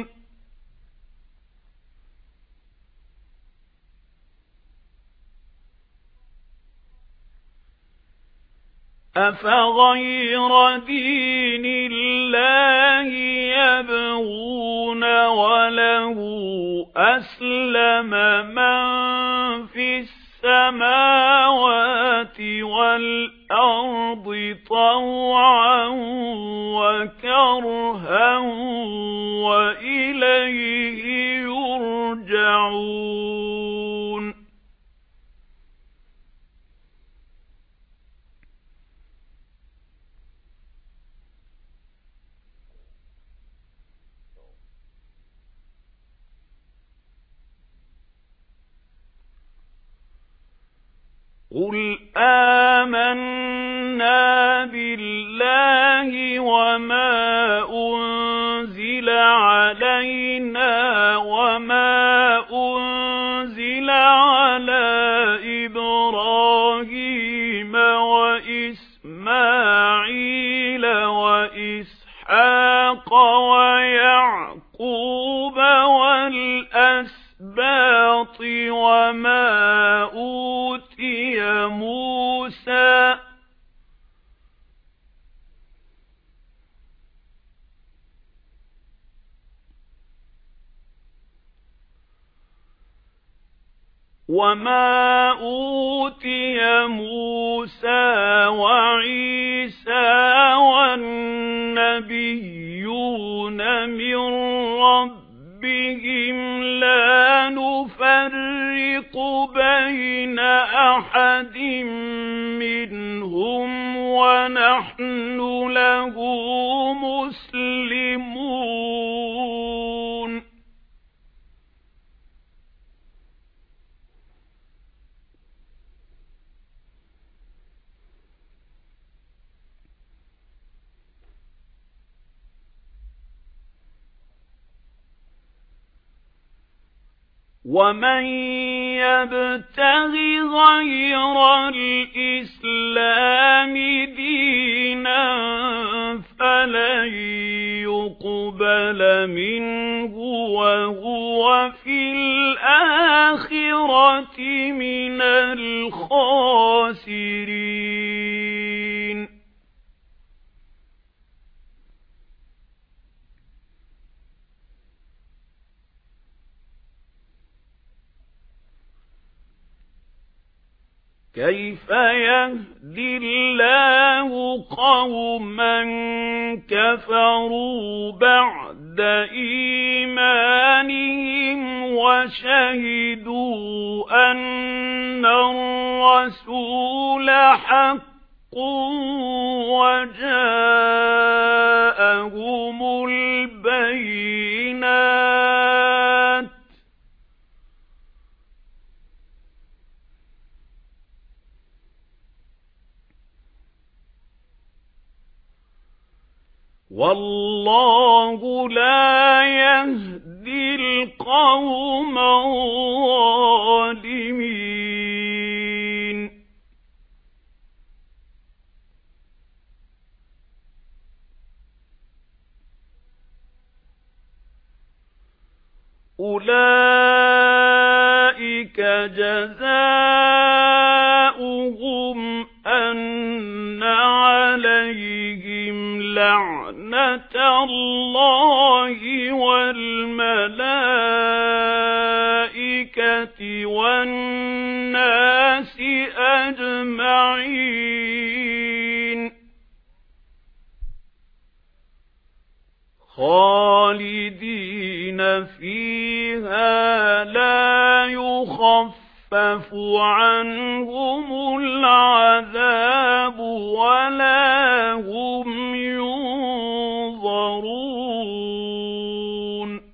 أَفَغَيْرَ دِينِ اللَّهِ يَبْغُونَ وَلَهُ أَسْلَمَ مَن فِي السَّمَاوَاتِ وَالْأَرْضِ طَوْعًا وَكَرْهًا وَإِلَيْهِ يُرْجَعُونَ قُلْ آمَنَّا بِاللَّهِ وَمَا أُنزِلَ عَلَيْنَا وَمَا أُنزِلَ عَلَى إِبْرَاهِيمَ وَإِسْمَاعِيلَ وَإِسْحَاقَ وَيَعْقُوبَ وَالْأَسْبَاطِ وَمَا أُوتِيَ مُوسَى وَمَا أُوتِيَ مُوسَى وَعِيسَى وَالنَّبِيُّونَ مِن رَّبِّهِمْ لَا نُفَرِّقُ بَيْنَ أَحَدٍ مِّنْهُمْ وَنَحْنُ لَهُ مُسْلِمُونَ وَمَن يَبْتَغِ غَيْرَ الْإِسْلَامِ دِينًا فَلَن يُقْبَلَ مِنْهُ وَهُوَ فِي الْآخِرَةِ مِنَ الْخَاسِرِينَ كَيْفَ يَهْدِي اللَّهُ قَوْمًا كَفَرُوا بَعْدَ إِيمَانِهِمْ وَشَهِدُوا أَنَّ الرَّسُولَ حَقٌّ وَجَاءَهُمُ الْبَيِّنَاتُ وَاللَّهُ لَا يَهْدِي الْقَوْمَ الظَّالِمِينَ أُولَئِكَ جَزَاؤُهُمْ أَنَّ عَلَيْهِمْ لَعْنَةَ اللَّهِ وَالْمَلَائِكَةِ وَالنَّاسِ أَجْمَعِينَ خَالِدِينَ فِيهَا لَا يُخَفَّفُ عَنْهُمُ الْعَذَابُ وَلَا هُمْ يُنظَرُونَ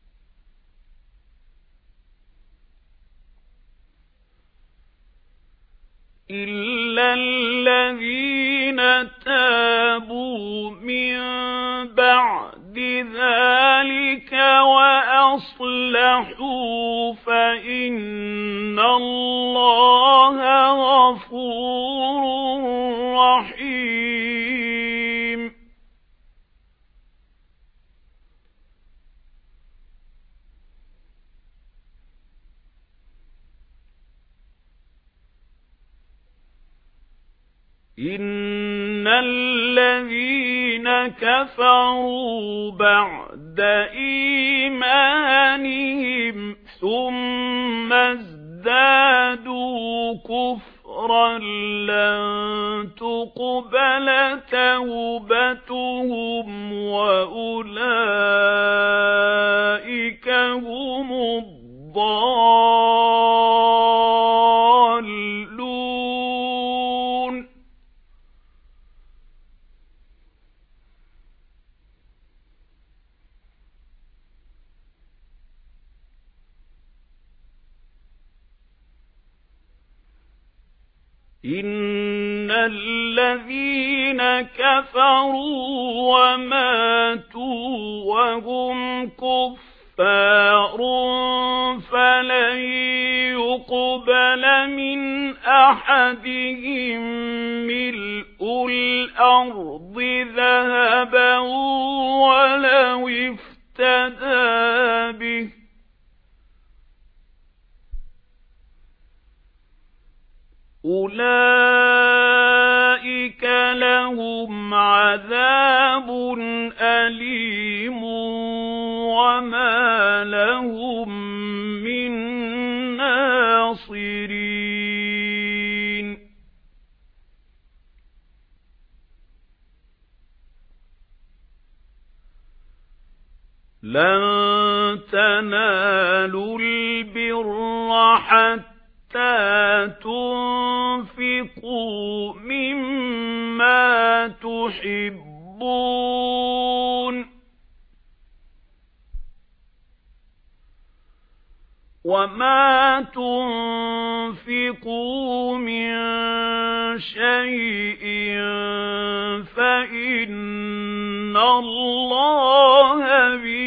إِلَّا الَّذِينَ تَابُوا مِن بَعْدِ ذَلِكَ وَأَصْلَحُوا فَإِنَّ اللَّهَ غَفُورٌ رَّحِيمٌ إِنَّ الَّذِينَ كَفَرُوا بَعْدَ إِيمَانِهِمْ ثُمَّ ازْدَادُوا كُفْرًا لَّن تُقْبَلَ تَوْبَتُهُمْ وَأُولَئِكَ هُمُ الضَّالُّونَ إِنَّ الَّذِينَ كَفَرُوا وَمَاتُوا وَهُمْ كُفَّارٌ فَلَن يُقْبَلَ مِنْ أَحَدِهِم مِّلْءُ الْأَرْضِ ذَهَبًا وَلَوِ افْتَدَىٰ بِهِ أُولَئِكَ لَهُمْ عَذَابٌ أَلِيمٌ وَمَا لَهُم مِّن نَّاصِرِينَ لَن تَنَالُوا الْبِرَّ حَتَّى تُنفِقُوا مِمَّا تُحِبُّونَ وَمَا تُنفِقُوا مِن شَيْءٍ فَإِنَّ اللَّهَ بِهِ